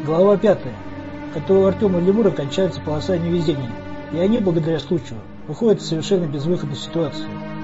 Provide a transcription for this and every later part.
Глава 5, в которой у Артема и Лемура кончается полоса невезения, и они, благодаря случаю, выходят из совершенно безвыходной ситуации.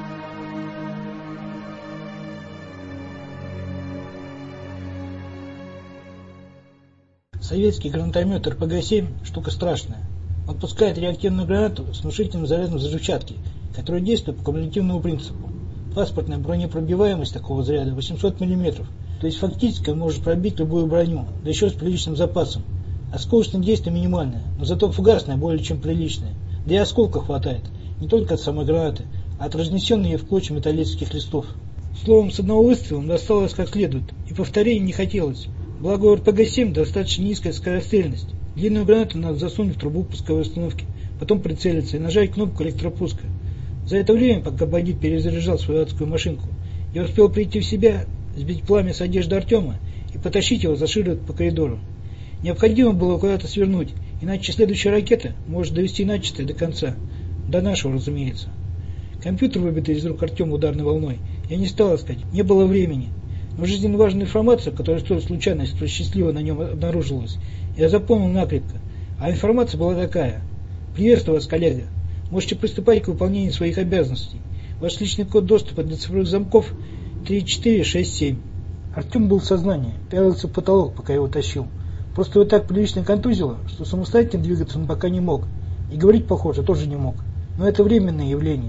Советский гранатомет РПГ-7 – штука страшная. Он пускает реактивную гранату с внушительным зарядом взрывчатки, которая действует по кумулятивному принципу. Паспортная бронепробиваемость такого заряда 800 мм, то есть фактически он может пробить любую броню, да еще с приличным запасом. Осколочное действие минимальное, но зато фугасное более чем приличное. Да и осколков хватает, не только от самой гранаты, а от разнесенной ей в клочья металлических листов. Словом, с одного выстрела он досталось как следует, и повторений не хотелось. Благо у РПГ-7 достаточно низкая скорострельность. Длинную гранату надо засунуть в трубу пусковой установки, потом прицелиться и нажать кнопку электропуска. За это время, пока бандит перезаряжал свою адскую машинку, я успел прийти в себя, сбить пламя с одежды Артема и потащить его за шиворот по коридору. Необходимо было куда-то свернуть, иначе следующая ракета может довести начатое до конца. До нашего, разумеется. Компьютер, выбитый из рук Артема ударной волной, я не стал искать, не было времени. Но жизненно важную информацию, которая столь случайно и столь счастливо на нем обнаружилась, я запомнил накрепко. А информация была такая. Приветствую вас, коллега. Можете приступать к выполнению своих обязанностей. Ваш личный код доступа для цифровых замков 3467. Артем был в сознании, пялился в потолок, пока его тащил. Просто его так прилично контузило, что самостоятельно двигаться он пока не мог. И говорить, похоже, тоже не мог. Но это временное явление.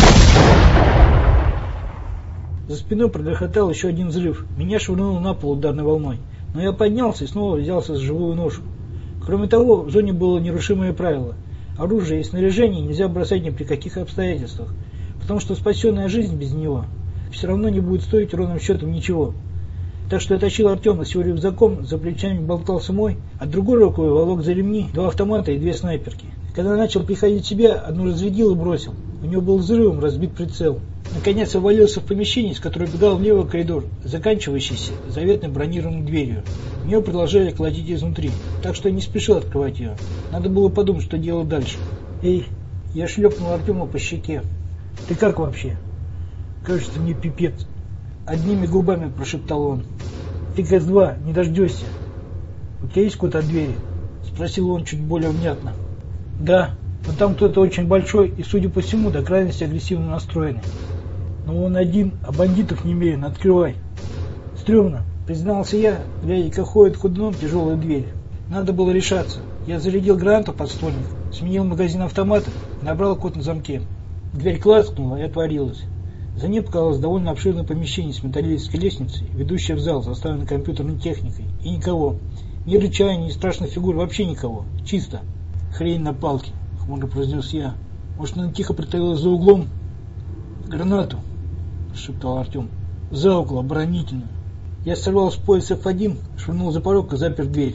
За спиной прогрохотал еще один взрыв. Меня швырнуло на пол ударной волной. Но я поднялся и снова взялся за живую ношу. Кроме того, в зоне было нерушимое правило. Оружие и снаряжение нельзя бросать ни при каких обстоятельствах, потому что спасенная жизнь без него все равно не будет стоить ровным счетом ничего. Так что я тащил Артема с его рюкзаком, за плечами болтался мой, а другой рукой волок за ремни 2 автомата и 2 снайперки. Когда начал приходить в себя, одну разрядил и бросил. У него был взрывом разбит прицел. Наконец я ввалился в помещение, из которого бегал в левый коридор, заканчивающийся заветной бронированной дверью. В нее продолжали колотить изнутри, так что я не спешил открывать ее. Надо было подумать, что делать дальше. «Эй!» – я шлепнул Артема по щеке. «Ты как вообще?» «Кажется, мне пипец», – одними губами прошептал он. «Ты ГАЗ-2, не дождешься». «У тебя есть код от двери?» – спросил он чуть более внятно. «Да, но там кто-то очень большой и, судя по всему, до крайности агрессивно настроенный. Но он один, а бандитов немерено. Открывай». «Стремно», признался я, глядя, как ходит ходуном тяжелая дверь. Надо было решаться. Я зарядил гранату под ствольник, сменил магазин автомата и набрал код на замке. Дверь клацнула и отворилась. За ней показалось довольно обширное помещение с металлической лестницей, ведущее в зал, заставленный компьютерной техникой. И никого. Ни рычания, ни страшных фигур, вообще никого. Чисто. «Хрень на палке», — хмуро произнес я. «Может, она тихо притаилась за углом?» «Гранату», — шептал Артем. «За угол, оборонительную». Я сорвал с пояса F1, швырнул за порог и запер дверь.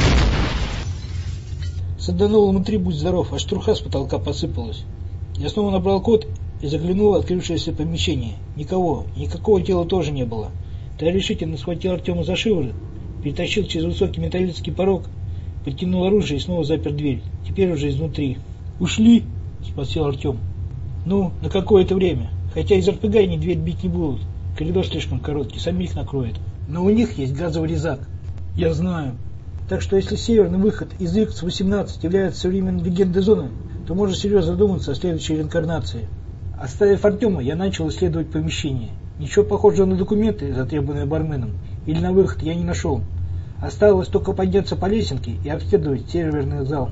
Саданул внутри, будь здоров, аж труха с потолка посыпалась. Я снова набрал код и заглянул в открывшееся помещение. Никого, и никакого тела тоже не было. Я решительно схватил Артема за шиворот, перетащил через высокий металлический порог, подтянул оружие и снова запер дверь. Теперь уже изнутри. «Ушли?» – спросил Артем. «Ну, на какое-то время. Хотя из РПГ они дверь бить не будут. Коридор слишком короткий, самих накроет. Но у них есть газовый резак». «Я знаю. Так что если северный выход из X-18 является современной легендой зоны, то можно серьезно задуматься о следующей реинкарнации». Оставив Артема, я начал исследовать помещение. Ничего похожего на документы, затребованные барменом, или на выход я не нашел. Осталось только подняться по лесенке и обследовать серверный зал.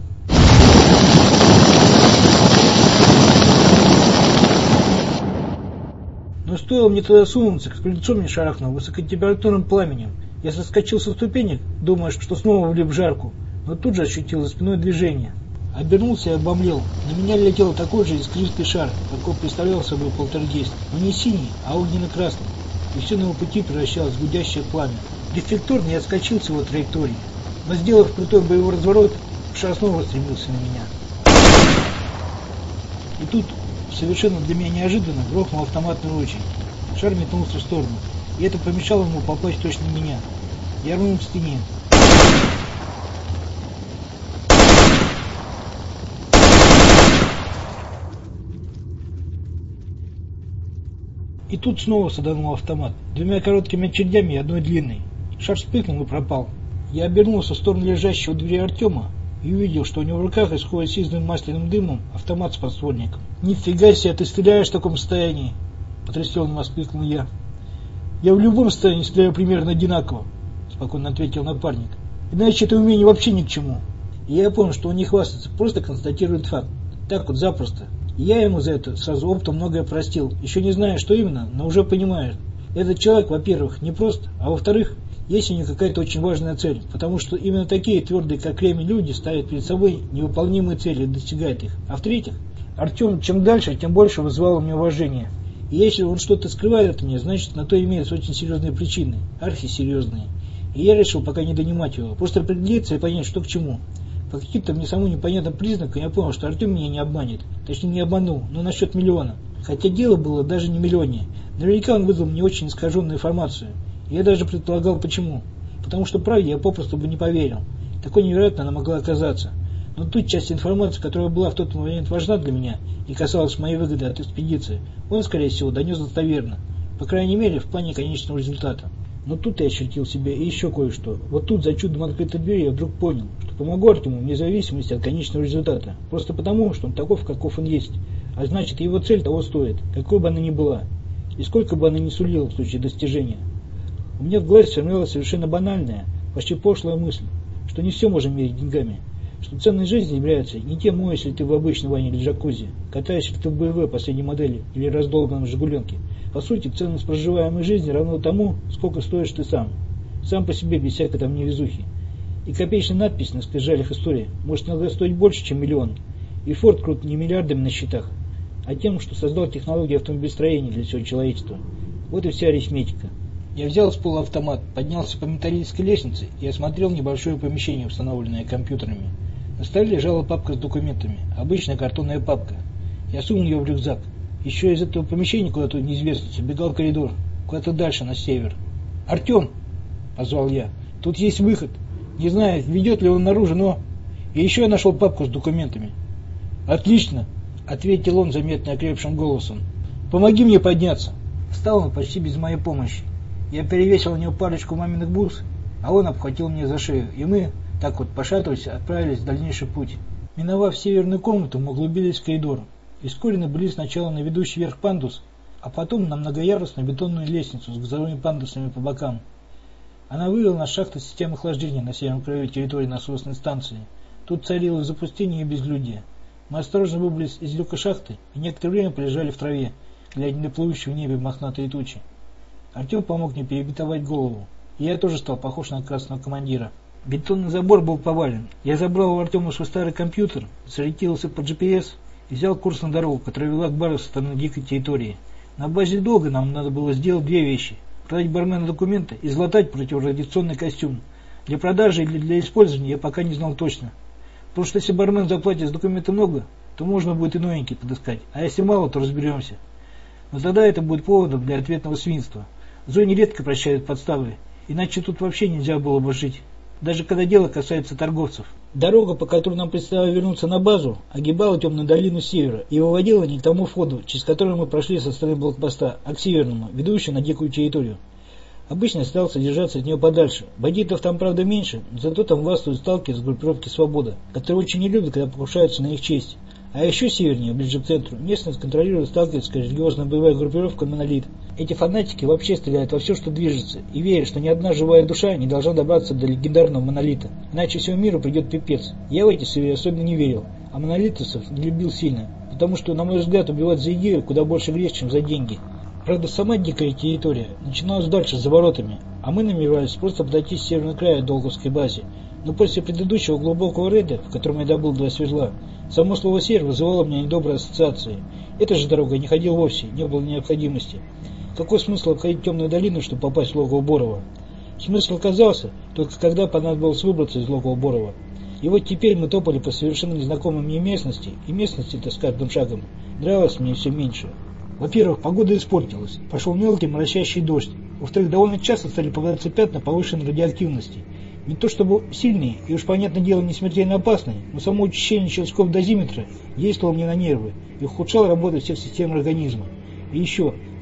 Но стоило мне туда сунуться, как лицо мне шарахнуло высокотемпературным пламенем. Я соскочил со ступенек, думая, что снова влип в жарку, но тут же ощутил за спиной движение. Обернулся и обомлел. На меня летел такой же искристый шар, какой представлял собой полтергейст, но не синий, а огненно-красный, и все на его пути превращалось в гудящее пламя. Рефлекторно я отскочил с его траектории, но, сделав крутой боевой разворот, шар снова стремился на меня. И тут, совершенно для меня неожиданно, грохнул автоматная очередь. Шар метнулся в сторону, и это помешало ему попасть точно в меня. Я рванул к стене. И тут снова саданул автомат. 2 короткими очередями и 1 длинной. Шар вспыхнул и пропал. Я обернулся в сторону лежащего у двери Артема и увидел, что у него в руках исходит сизым масляным дымом автомат с подствольником. «Нифига себе, ты стреляешь в таком состоянии!» — потрясенно воскликнул я. «Я в любом состоянии стреляю примерно одинаково», — спокойно ответил напарник. «Иначе это умение вообще ни к чему». И я понял, что он не хвастается, просто констатирует факт. Так вот, запросто. И я ему за это сразу оптом многое простил. Еще не знаю, что именно, но уже понимаю. Этот человек, во-первых, не прост, а во-вторых, есть у него какая-то очень важная цель, потому что именно такие твердые, как кремень, люди ставят перед собой невыполнимые цели и достигают их. А в-третьих, Артем чем дальше, тем больше вызывал у меня уважение. И если он что-то скрывает от меня, значит на то имеются очень серьезные причины, архисерьезные. И я решил пока не донимать его, просто определиться и понять, что к чему. По каким-то мне самому непонятным признакам я понял, что Артем меня не обманет. Точнее, не обманул, но насчет миллиона. Хотя дело было даже не в миллионе. Наверняка он выдал мне очень искаженную информацию. Я даже предполагал почему. Потому что правде я попросту бы не поверил. Такой невероятно она могла оказаться. Но тут часть информации, которая была в тот момент важна для меня и касалась моей выгоды от экспедиции, он, скорее всего, донес достоверно. По крайней мере, в плане конечного результата. Но тут я ощутил себе и еще кое-что. Вот тут, за чудом открытой дверью, я вдруг понял, что помогу Артему вне зависимости от конечного результата. Просто потому, что он таков, каков он есть. А значит, его цель того стоит, какой бы она ни была. И сколько бы она ни сулила в случае достижения. У меня в голове сформировалась совершенно банальная, почти пошлая мысль, что не все можем мерить деньгами. Что ценной жизни является не тем, моешь ли ты в обычной ванне или джакузи, катаешься ли ты в БМВ последней модели или раздолбанном Жигуленке. По сути, ценность проживаемой жизни равна тому, сколько стоишь ты сам. Сам по себе, без всякой там невезухи. И копеечная надпись на скрижалях истории может иногда стоить больше, чем миллион. И Форд крут не миллиардами на счетах, а тем, что создал технологию автомобилестроения для всего человечества. Вот и вся арифметика. Я взял с пола автомат, поднялся по металлической лестнице и осмотрел небольшое помещение, установленное компьютерами. На столе лежала папка с документами, обычная картонная папка. Я сунул ее в рюкзак. Еще из этого помещения куда-то в неизвестность убегал коридор, куда-то дальше, на север. «Артем!» – позвал я. «Тут есть выход. Не знаю, ведет ли он наружу, но...» И еще я нашел папку с документами. «Отлично!» – ответил он заметно окрепшим голосом. «Помоги мне подняться!» Встал он почти без моей помощи. Я перевесил на него парочку маминых бус, а он обхватил меня за шею, и мы, так вот пошатываясь, отправились в дальнейший путь. Миновав северную комнату, мы углубились в коридор. И вскоре набрели сначала на ведущий вверх пандус, а потом на многоярусную бетонную лестницу с газовыми пандусами по бокам. Она вывела на шахту системы охлаждения на северном краю территории насосной станции. Тут царило запустение и безлюдие. Мы осторожно выбрались из люка шахты и некоторое время полежали в траве, глядя на плывущие в небе мохнатые тучи. Артем помог мне перебинтовать голову, и я тоже стал похож на красного командира. Бетонный забор был повален. Я забрал у Артема свой старый компьютер, сориентировался по GPS и взял курс на дорогу, которая вела к бару со стороны дикой территории. На базе долга нам надо было сделать две вещи: продать бармену документы и златать противорадиационный костюм. Для продажи или для использования я пока не знал точно. Потому что если бармен заплатит за документы много, то можно будет и новенький подыскать, а если мало, то разберемся. Но тогда это будет поводом для ответного свинства. В зоне редко прощают подставы, иначе тут вообще нельзя было бы жить. Даже когда дело касается торговцев. Дорога, по которой нам предстояло вернуться на базу, огибала темную долину с севера и выводила не к тому входу, через который мы прошли со стороны блокпоста, а к северному, ведущему на дикую территорию. Обычно я старался держаться от нее подальше. Бандитов там, правда, меньше, но зато там властвуют сталкеры с группировки «Свобода», которые очень не любят, когда покушаются на их честь. А еще севернее, ближе к центру, местность контролирует сталкерская религиозная боевая группировка «Монолит». Эти фанатики вообще стреляют во все, что движется, и верят, что ни одна живая душа не должна добраться до легендарного «Монолита». Иначе всему миру придет пипец. Я в эти суеверия особенно не верил, а монолитовцев не любил сильно, потому что, на мой взгляд, убивать за идею куда больше грех, чем за деньги. Правда, сама дикая территория начиналась дальше, за воротами, а мы намеревались просто подойти с северного края Долговской базе. Но после предыдущего глубокого рейда, в котором я добыл 2 сверла, само слово «север» вызывало у меня недобрые ассоциации. Эта же дорога не ходил вовсе, не было необходимости. Какой смысл обходить темную долину, чтобы попасть в логово Борова? Смысл оказался, только когда понадобилось выбраться из логова Борова. И вот теперь мы топали по совершенно незнакомой мне местности, и местности-то с каждым шагом нравилось мне все меньше. Во-первых, погода испортилась, пошел мелкий моросящий дождь. Во-вторых, довольно часто стали попадаться пятна повышенной радиоактивности. Не то чтобы сильные и уж, понятное дело, не смертельно опасные, но само учащение щелчков дозиметра действовало мне на нервы и ухудшало работу всех систем организма. И еще,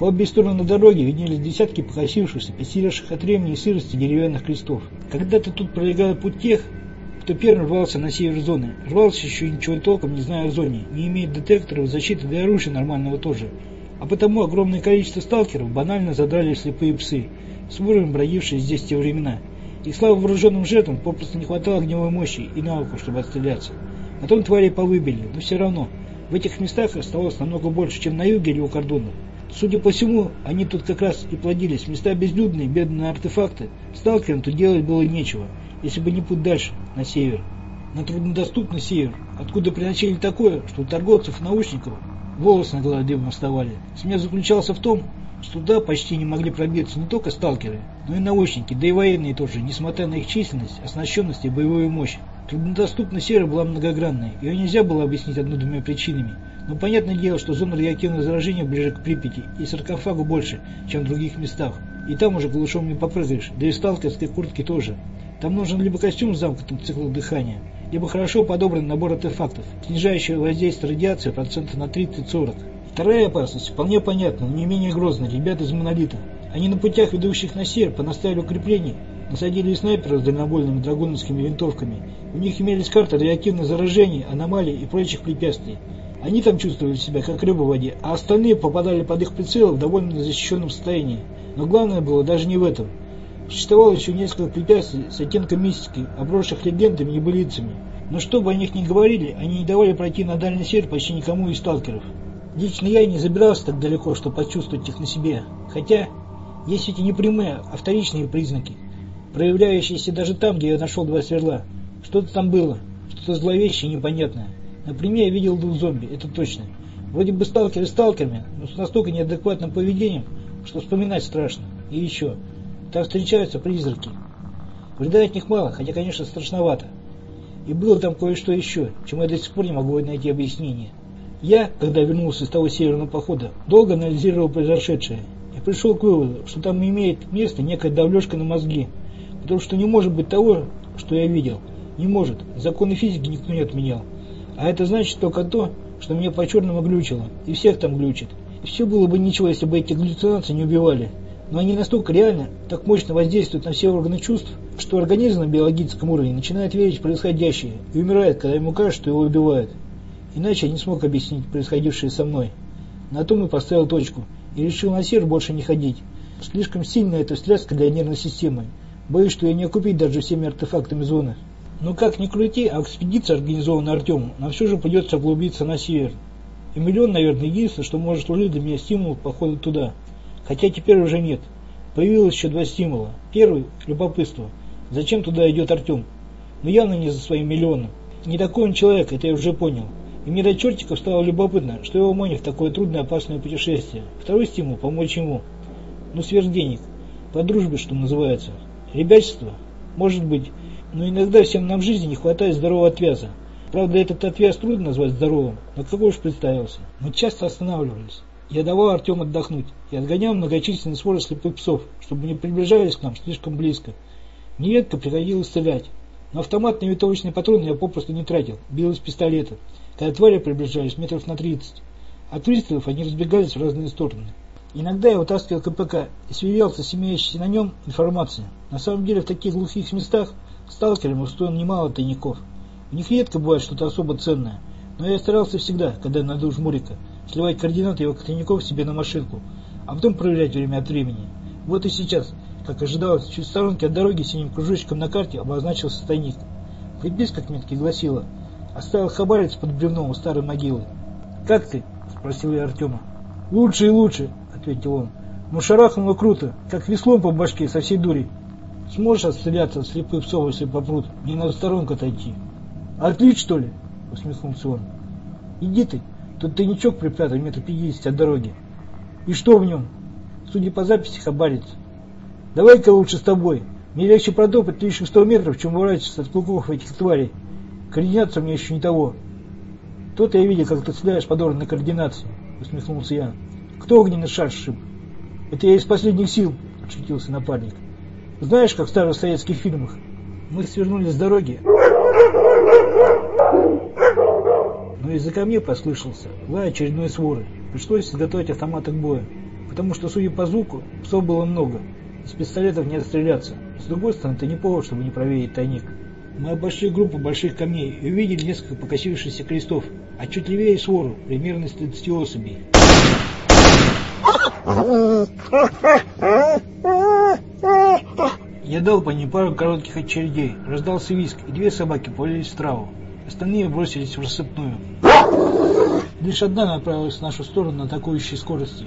По обе стороны дороги виднелись десятки покосившихся, посеревших от времени и сырости деревянных крестов. Когда-то тут пролегал путь тех, кто первым рвался на север зоны. Рвался еще ничего толком не зная о зоне, не имеет детекторов, защиты да и оружия нормального тоже. А потому огромное количество сталкеров банально задрали слепые псы, с ворами бродившие здесь в те времена. И слава вооруженным жертвам попросту не хватало огневой мощи и навыков, чтобы отстреляться. Потом твари повыбили, но все равно в этих местах оставалось намного больше, чем на юге или у кордона. Судя по всему, они тут как раз и плодились. Места безлюдные, бедные артефакты. Сталкерам тут делать было нечего, если бы не путь дальше, на север. На труднодоступный север, откуда приносили такое, что у торговцев и научников волосы на голове дыбом вставали. Смех заключался в том, что туда почти не могли пробиться не только сталкеры, но и научники, да и военные тоже, несмотря на их численность, оснащенность и боевую мощь. Труднодоступный север была многогранной, ее нельзя было объяснить одной-двумя причинами. Но понятное дело, что зона реактивного заражения ближе к Припяти и саркофагу больше, чем в других местах. И там уже голышом не попрыгаешь, да и в сталкерской куртке тоже. Там нужен либо костюм с замкнутым циклом дыхания, либо хорошо подобранный набор артефактов, снижающий воздействие радиации процентов на 30-40. Вторая опасность вполне понятна, но не менее грозная. Ребята из Монолита. Они на путях, ведущих на север, понаставили укреплений, насадили снайперов с дальнобойными драгуновскими винтовками. У них имелись карты реактивных заражений, аномалий и прочих препятствий. Они там чувствовали себя как рыба в воде, а остальные попадали под их прицелы в довольно незащищенном состоянии. Но главное было даже не в этом. Существовало еще несколько препятствий с оттенком мистики, обросших легендами и былицами. Но что бы о них ни говорили, они не давали пройти на дальний север почти никому из сталкеров. Лично я и не забирался так далеко, чтобы почувствовать их на себе. Хотя есть эти непрямые, а вторичные признаки, проявляющиеся даже там, где я нашел 2 сверла. Что-то там было, что-то зловещее и непонятное. Например, я видел 2 зомби, это точно. Вроде бы сталкеры сталкерами, но с настолько неадекватным поведением, что вспоминать страшно. И еще, там встречаются призраки. Вреда от них мало, хотя, конечно, страшновато. И было там кое-что еще, чему я до сих пор не могу найти объяснение. Я, когда вернулся из того северного похода, долго анализировал произошедшее и пришел к выводу, что там имеет место некая давлежка на мозги, потому что не может быть того, что я видел. Не может. Законы физики никто не отменял. А это значит только то, что мне по-черному глючило, и всех там глючит. И все было бы ничего, если бы эти галлюцинации не убивали. Но они настолько реально, так мощно воздействуют на все органы чувств, что организм на биологическом уровне начинает верить в происходящее и умирает, когда ему кажется, что его убивают. Иначе я не смог объяснить происходившее со мной. На том и поставил точку, и решил на север больше не ходить. Слишком сильная эта встряска для нервной системы. Боюсь, что ее не окупить даже всеми артефактами зоны. Но как ни крути, а экспедиция организована Артемом, нам все же придется углубиться на север. И миллион, наверное, единственное, что может служить для меня стимул по ходу туда. Хотя теперь уже нет. Появилось еще 2 стимула. Первый – любопытство. Зачем туда идет Артем? Но явно не за своим миллионом. Не такой он человек, это я уже понял. И мне до чертиков стало любопытно, что его манит в такое трудное опасное путешествие. Второй стимул – помочь ему. Ну, сверх денег. По дружбе, что называется. Ребячество? Может быть. Но иногда всем нам в жизни не хватает здорового отвяза. Правда, этот отвяз трудно назвать здоровым, но какой уж представился. Мы часто останавливались. Я давал Артему отдохнуть и отгонял многочисленные своры слепых псов, чтобы не приближались к нам слишком близко. Нередко приходилось стрелять, но автоматные винтовочные патроны я попросту не тратил, бил из пистолета, когда твари приближались метров на 30. От выстрелов они разбегались в разные стороны. Иногда я вытаскивал КПК и сверялся с имеющейся на нем информацией. На самом деле в таких глухих местах сталкерам устроено немало тайников. У них редко бывает что-то особо ценное, но я старался всегда, когда надо у жмурика, сливать координаты его тайников себе на машинку, а потом проверять время от времени. Вот и сейчас, как ожидалось, чуть в сторонке от дороги синим кружочком на карте обозначился тайник. Приписка к метке гласила: «Оставил хабарец под бревном у старой могилы». «Как ты?» – спросил я Артема. «Лучше и лучше», – ответил он. «Ну шарахнуло круто, как веслом по башке со всей дури. Сможешь отстреляться от слепых псов, если попрут? Мне надо в сторонку отойти». «Отлить, что ли?» – усмехнулся он. «Иди ты, тут тайничок припрятан метров 50 от дороги». «И что в нем?» «Судя по записи, хабарец». «Давай-ка лучше с тобой. Мне легче протопать лишних 100 метров, чем уворачиваться от клыков этих тварей. Координация у меня еще не того». «То-то я видел, как ты стреляешь подобранной координации», – усмехнулся я. «Кто огненный шар сшиб?» «Это я из последних сил», – отшутился напарник. «Знаешь, как в старых советских фильмах?» Мы свернули с дороги, но из-за камней послышался лай очередной своры. Пришлось изготовить автоматы к бою. потому что, судя по звуку, псов было много. Из пистолетов не отстреляться. С другой стороны, это не повод, чтобы не проверить тайник. Мы обошли группу больших камней и увидели несколько покосившихся крестов, а чуть левее свору, примерно из 30 особей. Я дал по ней пару коротких очередей, раздался визг, и 2 собаки повалились в траву. Остальные бросились в рассыпную. Лишь одна направилась в нашу сторону на атакующей скорости.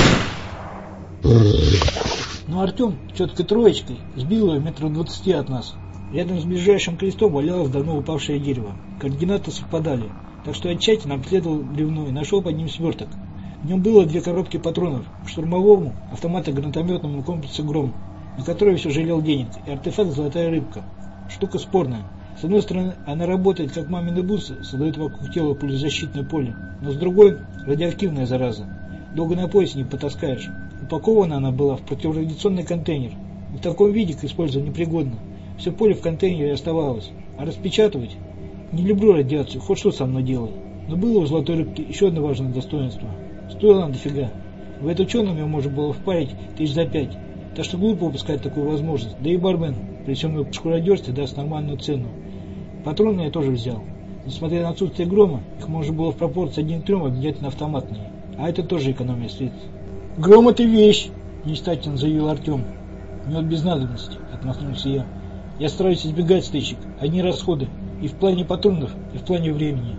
Но Артем четкой троечкой сбил ее метров 20 от нас. Рядом с ближайшим крестом валялось давно упавшее дерево. Координаты совпадали, так что я тщательно обследовал бревно и нашел под ним сверток. В нем было 2 коробки патронов к штурмовому автоматно-гранатометному комплексу «Гром», на который все жалел денег, и артефакт «Золотая рыбка». Штука спорная. С одной стороны, она работает как мамины бусы, создает вокруг тела пулезащитное поле, но с другой – радиоактивная зараза. Долго на поясе не потаскаешь. Упакована она была в противорадиационный контейнер. В таком виде к использованию непригодна. Все поле в контейнере оставалось. А распечатывать? Не люблю радиацию, хоть что со мной делай. Но было у «Золотой рыбки» еще одно важное достоинство. Стоило она дофига. В это ученом ее можно было впарить тысяч за 5. Так что глупо упускать такую возможность. Да и бармен, при всем его шкуродерстве, даст нормальную цену. Патроны я тоже взял. Несмотря на отсутствие грома, их можно было в пропорции 1 к 3 обменять на автоматные. А это тоже экономия средств. «Гром — это вещь!» – мечтательно заявил Артем. «Нет, без надобности», – отмахнулся я. «Я стараюсь избегать стычек. Одни расходы. И в плане патронов, и в плане времени».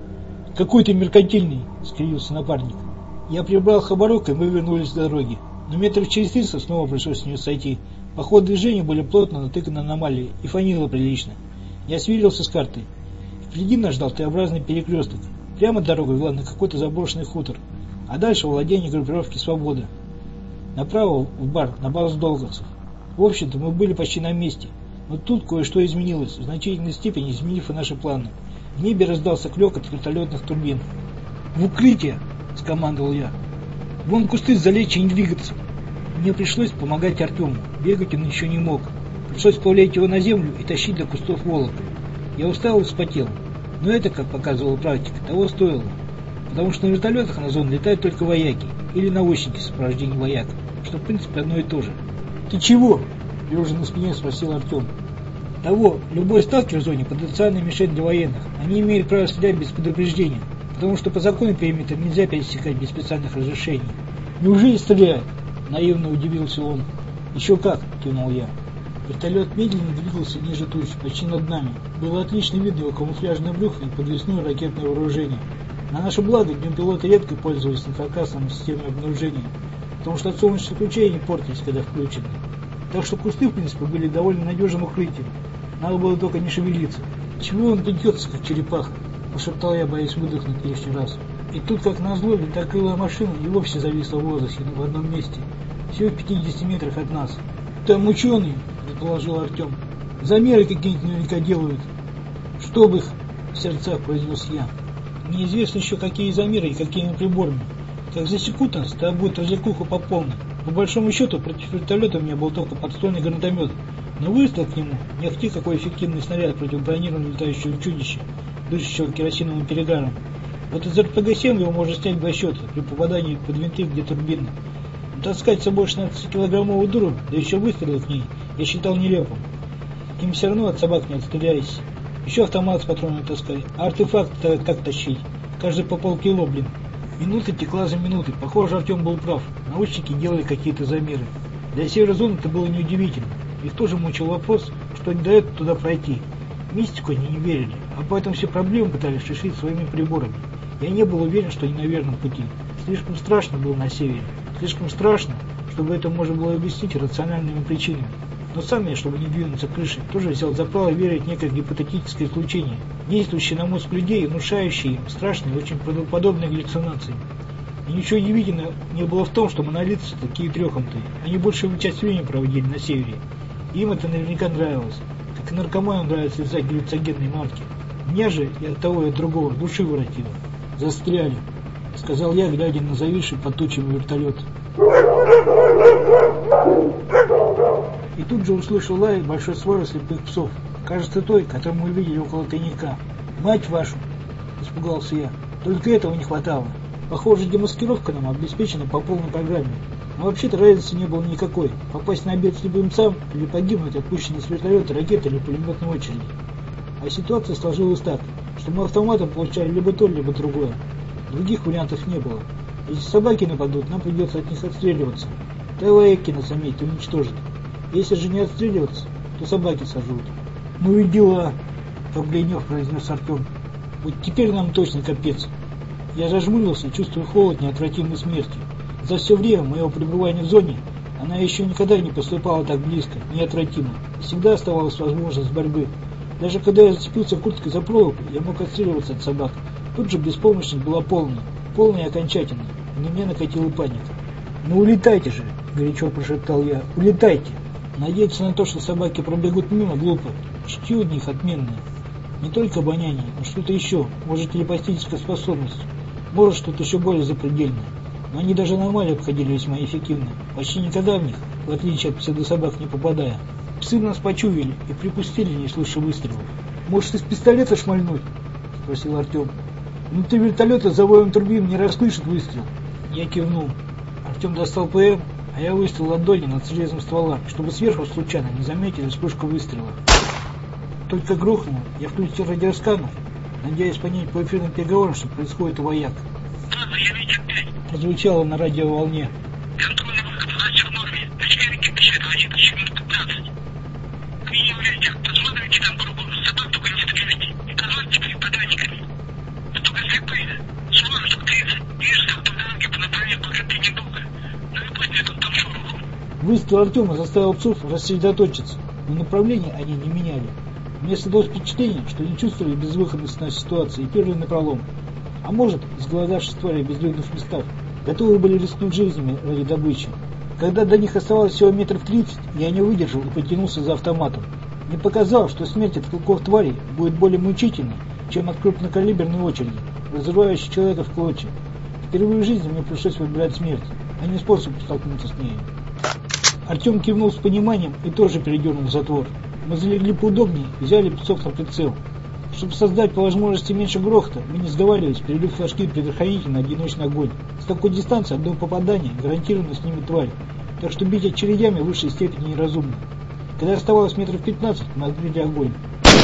«Какой ты меркантильный!» – скривился напарник. Я прибрал хабарок, и мы вернулись с дороги. Но метров через 300 снова пришлось с нее сойти. По ходу движения были плотно натыканы аномалии, и фанило прилично. Я сверился с картой. Впереди нас ждал Т-образный перекресток. Прямо дорогой вела на какой-то заброшенный хутор. А дальше владение группировки «Свобода». Направо в бар на базу долговцев. В общем-то, мы были почти на месте. Но тут кое-что изменилось, в значительной степени изменив и наши планы. В небе раздался клёкот вертолетных турбин. «В укрытие!» – скомандовал я. «Вон кусты залечь и не двигаться». Мне пришлось помогать Артему. Бегать он еще не мог. Пришлось повлечь его на землю и тащить до кустов волок. Я устал и вспотел. Но это, как показывала практика, того стоило. Потому что на вертолетах на зону летают только вояки или научники в сопровождении вояк, что в принципе одно и то же. «Ты чего?» – лежа на спине спросил Артем. «Того, любой сталкер в зоне – потенциальная мишень для военных. Они имеют право стрелять без предупреждения, потому что по закону периметр нельзя пересекать без специальных разрешений». «Неужели стреляют?» – наивно удивился он. «Еще как!» – кивнул я. Вертолет медленно двигался ниже туч, почти над нами. Было отлично видно его камуфляжное брюхо и подвесное ракетное вооружение. На наше благо днем пилоты редко пользовались инфракрасной системой обнаружения, потому что от солнечных лучей они портились, когда включены. Так что кусты, в принципе, были довольно надежным укрытием. Надо было только не шевелиться. «Чего он бьется, как черепаха?» – пошептал я, боясь выдохнуть лишний раз. И тут, как назло, винтокрылая машина и вовсе зависла в воздухе в одном месте, всего в 50 метрах от нас. «Там ученые», – предположил Артем. «Замеры какие-нибудь наверняка делают». «Чтоб их», – в сердцах произнес я. «Неизвестно еще, какие замеры и какими приборами. Как засекут нас, то будет развлекуха по полной. По большому счету, против вертолета у меня был только подствольный гранатомет, но выставил к нему не ахти какой эффективный снаряд против бронированного летающего чудища, дышащего керосиновым перегаром. Вот из РПГ-7 его можно снять в 2 счета при попадании под винты, где турбина. Таскать с собой 16-килограммовую дуру, да еще выстрелить в ней, я считал нелепым. Им все равно от собак не отстреляешься. Еще автомат с патронами таскай, а артефакт-то как тащить? Каждый по полкило, блин». Минута текла за минутой. Похоже, Артем был прав. Научники делали какие-то замеры. Для северозоны это было неудивительно. Их тоже мучил вопрос, что не дает туда пройти. В мистику они не верили, а поэтому все проблемы пытались решить своими приборами. Я не был уверен, что они на верном пути. Слишком страшно было на севере. Слишком страшно, чтобы это можно было объяснить рациональными причинами. Но сам я, чтобы не двинуться крышей, тоже взял за право верить в некое гипотетическое исключение, действующее на мозг людей и внушающее им страшные, очень правдоподобные галлюцинации. И ничего удивительного не было в том, что монолитцы такие трехомтые. Они большую часть времени проводили на севере. И им это наверняка нравилось. Как и наркоманам нравится лизать галлюциногенные марки. Мне же и от того, и от другого души воротило. «Застряли», — сказал я, глядя на зависший под тучами вертолет. И тут же услышал лай большой своры слепых псов. Кажется, той, которую мы видели около тайника. «Мать вашу!» – испугался я. Только этого не хватало. Похоже, демаскировка нам обеспечена по полной программе. Но вообще-то разницы не было никакой. Попасть на обед с любым сам или погибнуть, отпущенный с вертолета, ракеты или пулеметной очереди. А ситуация сложилась так, что мы автоматом получали либо то, либо другое. Других вариантов не было. Если собаки нападут, нам придется от них отстреливаться. Вояки нас заметят и уничтожат. Если же не отстреливаться, то собаки сожрут. Ну и дела, побледнев, произнес Артем. Вот теперь нам точно капец. Я зажмурился, чувствуя холод неотвратимой смерти. За все время моего пребывания в зоне она еще никогда не поступала так близко, неотвратимо. Всегда оставалась возможность борьбы. Даже когда я зацепился курткой за проволоку, я мог отстреливаться от собак. Тут же беспомощность была полная и окончательная. На меня накатила паника. «Ну улетайте же!» – горячо прошептал я. «Улетайте!» Надеяться на то, что собаки пробегут мимо, глупо. Чутье у них отменное. Не только обоняние, но что-то еще. Может, телепатическая способность. Может, что-то еще более запредельное. Но они даже на Мали обходили весьма эффективно. Почти никогда в них, в отличие от псевдособак, не попадая. Псы нас почуяли и припустили, не слыша выстрелов. «Может, из пистолета шмальнуть?» – спросил Артем. «Внутри вертолета за воем турбин не расслышит выстрел». Я кивнул. Артем достал ПМ, а я выставил ладони над срезом ствола, чтобы сверху случайно не заметили вспышку выстрела. Только грохнуло, я включил радиосканер, надеясь понять по эфирным переговорам, что происходит у вояк. Прозвучало на радиоволне. Выстрел Артема заставил псов рассредоточиться, но направление они не меняли. Мне создалось впечатление, что они чувствовали безвыходность на ситуации и перли напролом. А может, изголодавшись твари в безлюдных местах, готовы были рискнуть жизнями ради добычи. Когда до них оставалось всего метров 30, я не выдержал и потянулся за автоматом. Мне показалось, что смерть от клыков тварей будет более мучительной, чем от крупнокалиберной очереди, разрывающей человека в клочья. Впервые в жизни мне пришлось выбирать смерть, а не способ столкнуться с ней. Артем кивнул с пониманием и тоже передернул затвор. Мы залегли поудобнее, взяли псов на прицел. Чтобы создать по возможности меньше грохота, мы не сговаривались, перелив флажки предохранителя на одиночный огонь. С такой дистанции одно попадание гарантированно снимет тварь, так что бить очередями в высшей степени неразумно. Когда оставалось метров 15, мы открыли огонь.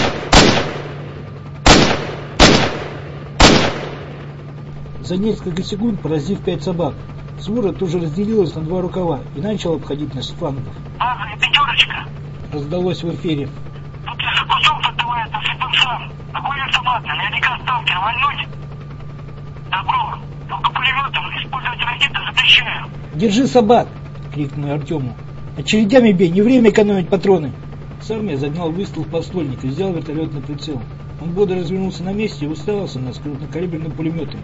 За несколько секунд поразив 5 собак, свора тут же разделилась на 2 рукава и начала обходить нас с флангов. «Пятерочка!» Раздалось в эфире. «Тут из-за кусок отдувает на слепым сам. Огонь автомата, наверняка сталкер вальнуть. Добро, только пулеметом использовать ракеты запрещаю». «Держи собак!» — крикнул Артему. «Очередями бей, не время экономить патроны!» Сам я загнал выстрел в подствольник и взял вертолет на прицел. Он бодро развернулся на месте и уставился на крупнокалиберным пулеметом.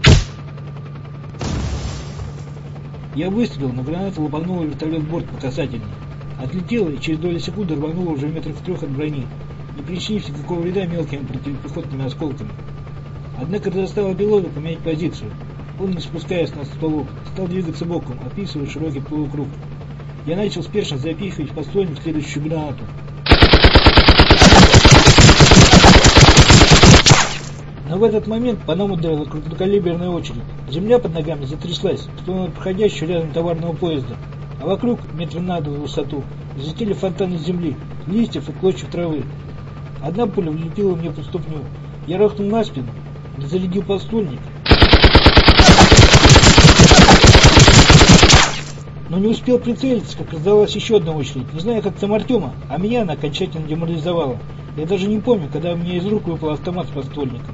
Я выстрелил, но граната лупанула вертолет в борт по касательной. Отлетела и через доли секунды рванула уже метров в 3 от брони, не причинив никакого вреда мелкими противопехотными осколками. Однако это заставило пилота поменять позицию. Он, не спускаясь на стволу, стал двигаться боком, описывая широкий полукруг. Я начал спешно запихивать в подствольник следующую гранату. Но в этот момент по нам ударила крупнокалиберная очередь. Земля под ногами затряслась, словно от проходящего рядом товарного поезда. А вокруг, метра на 2 в высоту, взлетели фонтаны земли, листьев и клочьев травы. Одна пуля влепила мне под ступню. Я рухнул на спину, зарядил подствольник. Но не успел прицелиться, как раздалась еще одна очередь. Не знаю, как там Артема, а меня она окончательно деморализовала. Я даже не помню, когда у меня из рук выпал автомат с подствольником.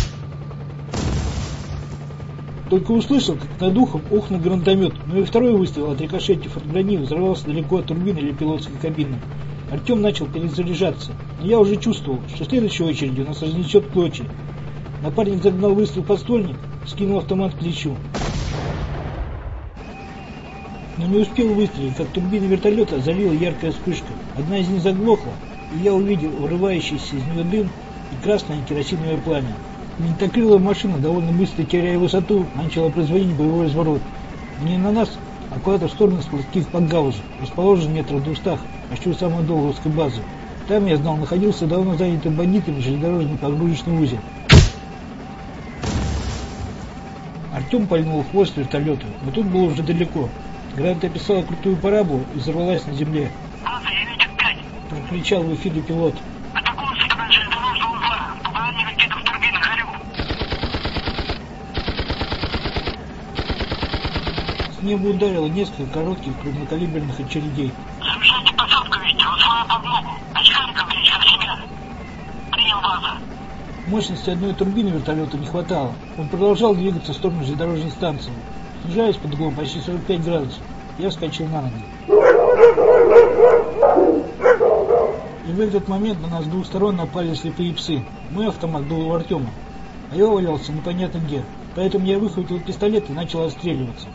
Только услышал, как над ухом ухнул гранатомет, но и второй выстрел от рикошетив от брони взорвался далеко от турбины или пилотской кабины. Артем начал перезаряжаться, но я уже чувствовал, что следующей очередью нас разнесет клочья. Напарник загнал выстрел в подствольник, скинул автомат к плечу. Но не успел выстрелить, как турбина вертолета залила яркая вспышка. Одна из них заглохла, и я увидел вырывающийся из нее дым и красное керосиновое пламя. Винтокрылая машина, довольно быстро теряя высоту, начала производить боевой разворот. Не на нас, а куда-то в сторону складских пангаузов, расположенных метров 200, почти у самой Долговской базы. Там, я знал, находился давно занятый бандитами железнодорожный погрузочный узел. Артем пальнул в хвост вертолету, но тут было уже далеко. Граната описала крутую параболу и взорвалась на земле. «База, я видел 5. Прокричал в эфире пилот. Атакую со стороны железнодорожного узла. Попадание ракеты в турбину, горю». С неба ударило несколько коротких крупнокалиберных очередей. «Совершайте посадку, Витя, вот свою подмогу. Очкариков беречь как себя». «Принял, база». Мощности одной турбины вертолета не хватало. Он продолжал двигаться в сторону железнодорожной станции. Снижаясь под углом почти 45 градусов, я вскочил на ноги. И в этот момент на нас с двух сторон напали слепые псы. Мой автомат был у Артема, а я валялся непонятно где. Поэтому я выхватил пистолет и начал отстреливаться.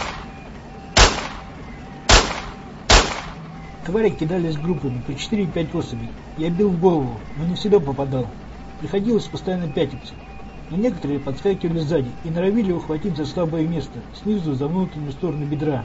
Твари кидались группами по 4-5 особей. Я бил в голову, но не всегда попадал. Приходилось постоянно пятиться. Но некоторые подскакивали сзади и норовили ухватить за слабое место, снизу за внутреннюю сторону бедра.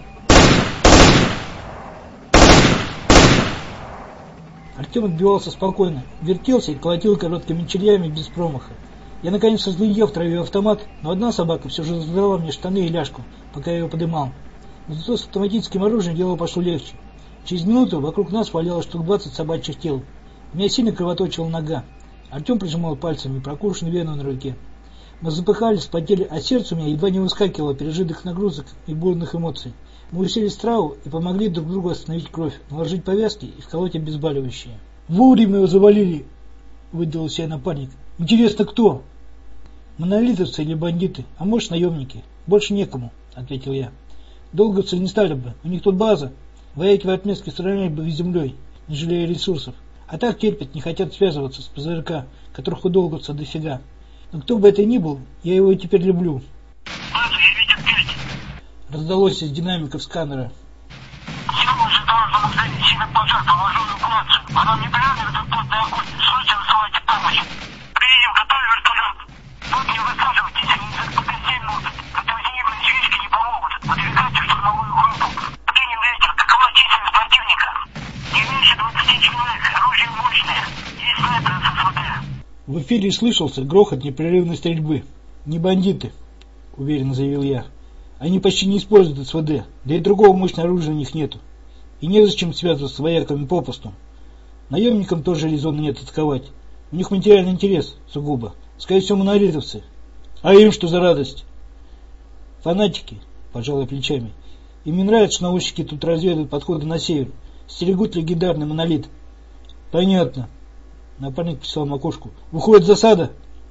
Артем отбивался спокойно, вертелся и колотил короткими червями без промаха. Я наконец разглядел в траве автомат, но одна собака все же задрала мне штаны и ляжку, пока я ее подымал. Но зато с автоматическим оружием дело пошло легче. Через минуту вокруг нас валялось штук 20 собачьих тел. У меня сильно кровоточила нога. Артем прижимал пальцами прокушенную вену на руке. Мы запыхались, потели, а сердце у меня едва не выскакивало от пережитых нагрузок и бурных эмоций. Мы уселись в траву и помогли друг другу остановить кровь, наложить повязки и вколоть обезболивающее. «Вовремя его завалили!» — выдал себе напарник. «Интересно, кто?» «Монолитовцы или бандиты, а может, наемники. Больше некому», — ответил я. «Долговцы не стали бы, у них тут база. Вояки в отместке стреляли бы землей, не жалея ресурсов. А так терпят, не хотят связываться с ПЗРК, которых у долговца дофига. Но кто бы это ни был, я его теперь люблю». «База, я видел 5. Раздалось из динамиков сканера. «Сегодня же должен установить себе плацат, положу эвакуацию. Она не прямо ведут плотный огонь. Срочно высылайте помощь. Приедем, готовь вертолет. Тут не высаживайтесь, они за 7 носят. Противозенитные свечки не помогут. Подвигайте штурмовую группу. Кинем ветер, какова численность противника? Не меньше 20 человек, оружие мощное. Есть снайперы с СВД». В эфире слышался грохот непрерывной стрельбы. «Не бандиты», — уверенно заявил я. «Они почти не используют СВД, да и другого мощного оружия у них нету. И незачем связываться с вояками попусту. Наемникам тоже резона нет атаковать. У них материальный интерес, сугубо. Скорее всего, монолитовцы. А им что за радость?» «Фанатики», — пожал я плечами. «Им не нравится, что научники тут разведывают подходы на север. Стерегут легендарный монолит». «Понятно». Напарник писал макушку. «Выходит засада?»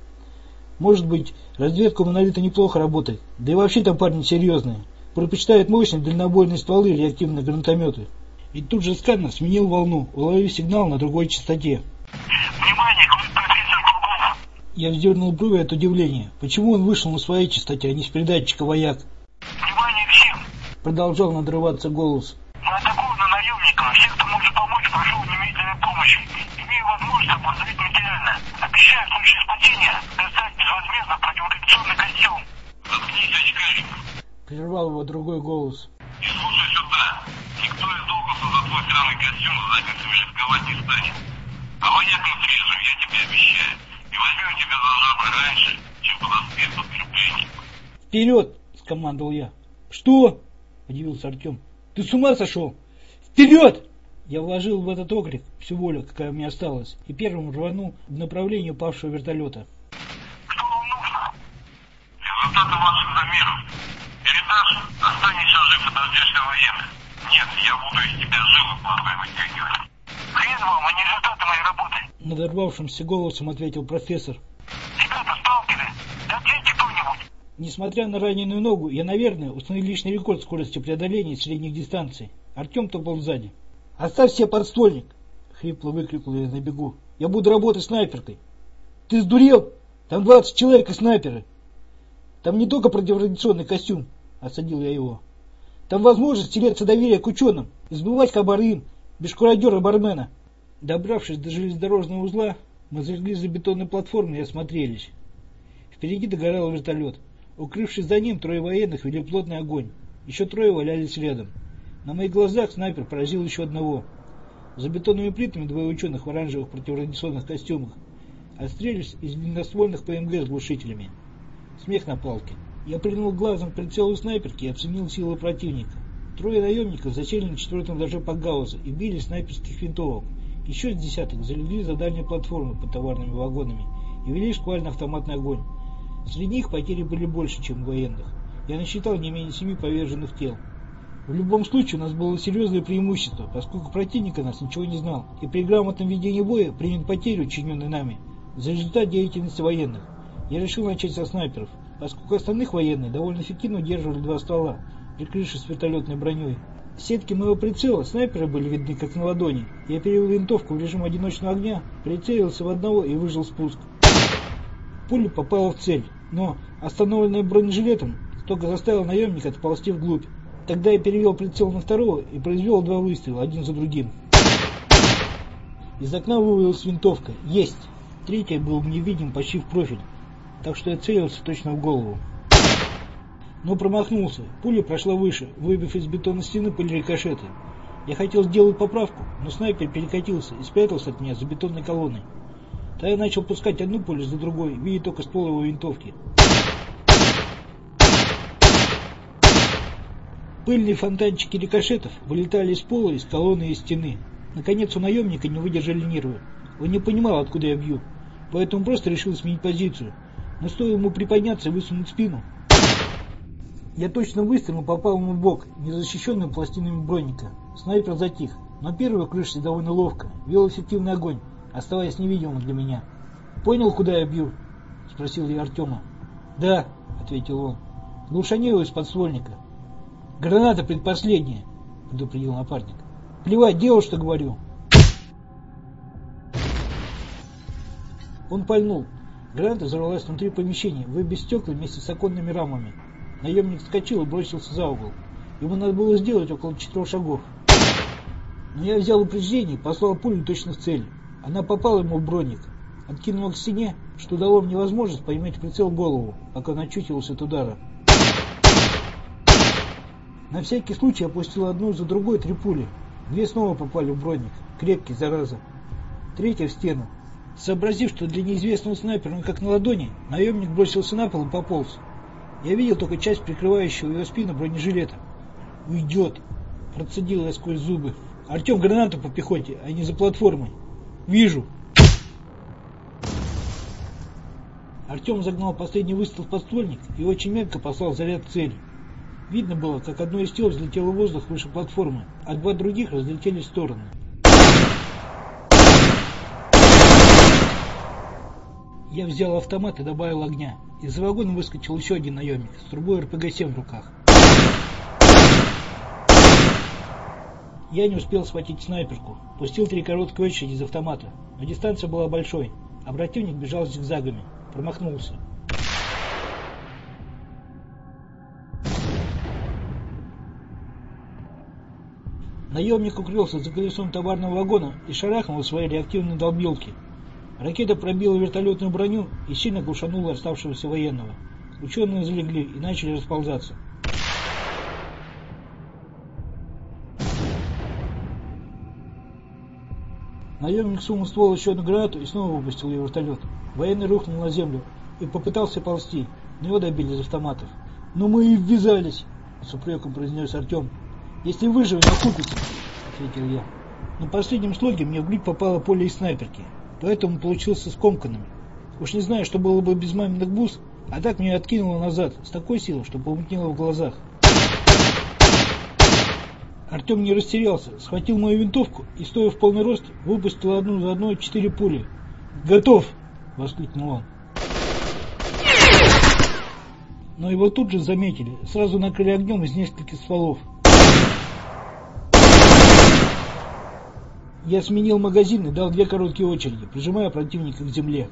«Может быть, разведка у монолита неплохо работает. Да и вообще там парни серьезные. Предпочитают мощные дальнобойные стволы и реактивные гранатометы». И тут же сканер сменил волну, уловив сигнал на другой частоте. «Внимание, профессор Кругов». Я вздернул брови от удивления. Почему он вышел на своей частоте, а не с передатчика вояк? «Внимание всем. Продолжал надрываться голос. Мы атакуем на наемников. Все, кто может помочь, прошу немедленной помощи. Имею возможность обозреть материально. Обещаю в случае спасения достать безвозмездно противокоррупционный костюм». «Заткнись, очкарик», — прервал его другой голос. «И слушай сюда. Никто из долговцев за твой сраный костюм с задницами рисковать не станет. А воякам срежем, я тебе обещаю. И возьмем тебя за жабры раньше, чем подоспеет подкрепление». «Вперед!» — скомандовал я. «Что?» — удивился Артем. «Ты с ума сошел? Вперед!» Я вложил в этот окрик всю волю, какая у меня осталась, и первым рванул в направлении упавшего вертолета. «Что вам нужно?» «Результаты ваших замеров. Передашь, останешься жив и дождешься военных. Нет, я буду из тебя живо плохой вытягивать». «Хрен вам, а не результаты моей работы!» Надорвавшимся голосом ответил профессор. «Ребята, сталкеры, да ответьте кто-нибудь!» Несмотря на раненую ногу, я, наверное, установил личный рекорд скорости преодоления средних дистанций. Артем топал сзади. «Оставь себе подствольник!» — хрипло выкрикнул я на бегу. «Я буду работать снайперкой!» «Ты сдурел? Там 20 человек и снайперы!» «Там не только противорадиационный костюм!» — осадил я его. «Там возможность теряться доверие к ученым, избывать хабары им, без шкуродера-бармена!» Добравшись до железнодорожного узла, мы залегли за бетонной платформой и осмотрелись. Впереди догорал вертолет. Укрывшись за ним, 3 военных вели плотный огонь. Еще 3 валялись рядом. На моих глазах снайпер поразил еще одного. За бетонными плитами 2 ученых в оранжевых противорадиационных костюмах отстрелились из длинноствольных ПМГ с глушителями. Смех на палке. Я прильнул глазом к прицелу снайперки и оценил силы противника. Трое наемников засели на 4-м этаже Пакгауза и били снайперских винтовок. Еще с десяток залегли за дальней платформой под товарными вагонами и вели шквальный автоматный огонь. Среди них потери были больше, чем у военных. Я насчитал не менее 7 поверженных тел. В любом случае у нас было серьезное преимущество, поскольку противник о нас ничего не знал, и при грамотном ведении боя принял потери, учиненные нами, за результат деятельности военных. Я решил начать со снайперов, поскольку остальных военные довольно эффективно удерживали 2 ствола, прикрывшись с вертолетной броней. В сетке моего прицела снайперы были видны как на ладони. Я перевел винтовку в режим одиночного огня, прицелился в одного и выжил спуск. Пуля попала в цель, но, остановленная бронежилетом, только заставила наемника отползти вглубь. Тогда я перевел прицел на второго и произвел 2 выстрела, один за другим. Из окна вывалилась винтовка. Есть! Третий был мне видим почти в профиль, так что я целился точно в голову. Но промахнулся. Пуля прошла выше, выбив из бетонной стены пыль рикошеты. Я хотел сделать поправку, но снайпер перекатился и спрятался от меня за бетонной колонной. Тогда я начал пускать одну пулю за другой, видя только ствол его винтовки. Пыльные фонтанчики рикошетов вылетали из пола, из колонны и из стены. Наконец у наемника не выдержали нервы. Он не понимал, откуда я бью, поэтому просто решил сменить позицию. Но стоило ему приподняться и высунуть спину. Я точно выстрелил, попал ему в бок, незащищенным пластинами броника. Снайпер затих, но первый, крышись довольно ловко, вел эффективный огонь, оставаясь невидимым для меня. «Понял, куда я бью?» — спросил я Артема. «Да», — ответил он. «Глушани его из подствольника». «Граната предпоследняя», — предупредил напарник. «Плевать, делай, что говорю». Он пальнул. Граната взорвалась внутри помещения, выбив стекла вместе с оконными рамами. Наемник вскочил и бросился за угол. Ему надо было сделать около 4 шагов. Но я взял упреждение и послал пулю точно в цель. Она попала ему в броник. Откинула к стене, что дало мне возможность поймать в прицел голову, пока он очутился от удара. На всякий случай опустил одну за другой 3 пули. 2 снова попали в броник. Крепкий, зараза. 3 в стену. Сообразив, что для неизвестного снайпера он как на ладони, наемник бросился на пол и пополз. Я видел только часть прикрывающего его спину бронежилета. «Уйдет!» – процедил я сквозь зубы. «Артем, гранату по пехоте, а не за платформой!» «Вижу!» Артем загнал последний выстрел в подствольник и очень мягко послал заряд в цель. Видно было, как одно из тел взлетело в воздух выше платформы, а 2 других разлетелись в стороны. Я взял автомат и добавил огня. Из вагона выскочил еще один наемник с трубой РПГ-7 в руках. Я не успел схватить снайперку. Пустил 3 короткие очереди из автомата. Но дистанция была большой, а противник бежал зигзагами. Промахнулся. Наемник укрылся за колесом товарного вагона и шарахнул из своей реактивной долбилки. Ракета пробила вертолетную броню и сильно глушанула оставшегося военного. Ученые залегли и начали расползаться. Наемник сунул в ствол еще одну гранату и снова выпустил ее в вертолет. Военный рухнул на землю и попытался ползти, но его добили из автоматов. «Но мы и ввязались!» — с упреком произнес Артем. «Если выживем, окупится!» — ответил я. На последнем слоге мне в грудь попало поле из снайперки, поэтому получился скомканным. Уж не знаю, что было бы без маминых бус, а так меня откинуло назад с такой силой, что помутнело в глазах. Артем не растерялся, схватил мою винтовку и, стоя в полный рост, выпустил одну за одной 4 пули. «Готов!» — воскликнул он. Но его тут же заметили, сразу накрыли огнем из нескольких стволов. Я сменил магазин и дал 2 короткие очереди, прижимая противника к земле.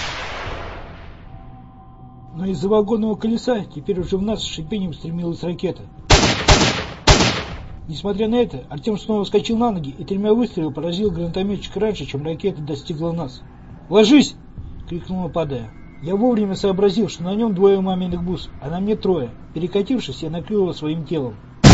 Но из-за вагонного колеса теперь уже в нас с шипением стремилась ракета. Несмотря на это, Артем снова вскочил на ноги и 3 выстрелов поразил гранатометчика раньше, чем ракета достигла нас. «Ложись!» — крикнул он, падая. Я вовремя сообразил, что на нем 2 маминых бус, а на мне 3. Перекатившись, я накрыл его своим телом.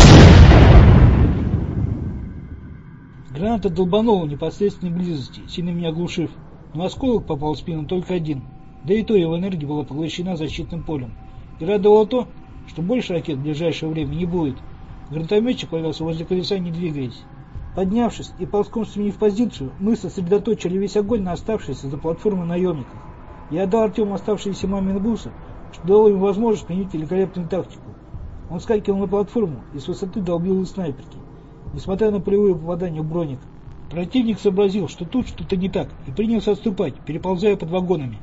Граната долбанула в непосредственной близости, сильно меня оглушив, но осколок попал в спину только один, да и то его энергия была поглощена защитным полем. И радовало то, что больше ракет в ближайшее время не будет. Гранатометчик появился возле колеса, не двигаясь. Поднявшись и ползком сменив позицию, мы сосредоточили весь огонь на оставшейся за платформой наемниках. Я отдал Артему оставшиеся мамины бусы, что дало им возможность применить великолепную тактику. Он скакивал на платформу и с высоты долбил из снайперки, несмотря на полевые попадания в броник. Противник сообразил, что тут что-то не так, и принялся отступать, переползая под вагонами.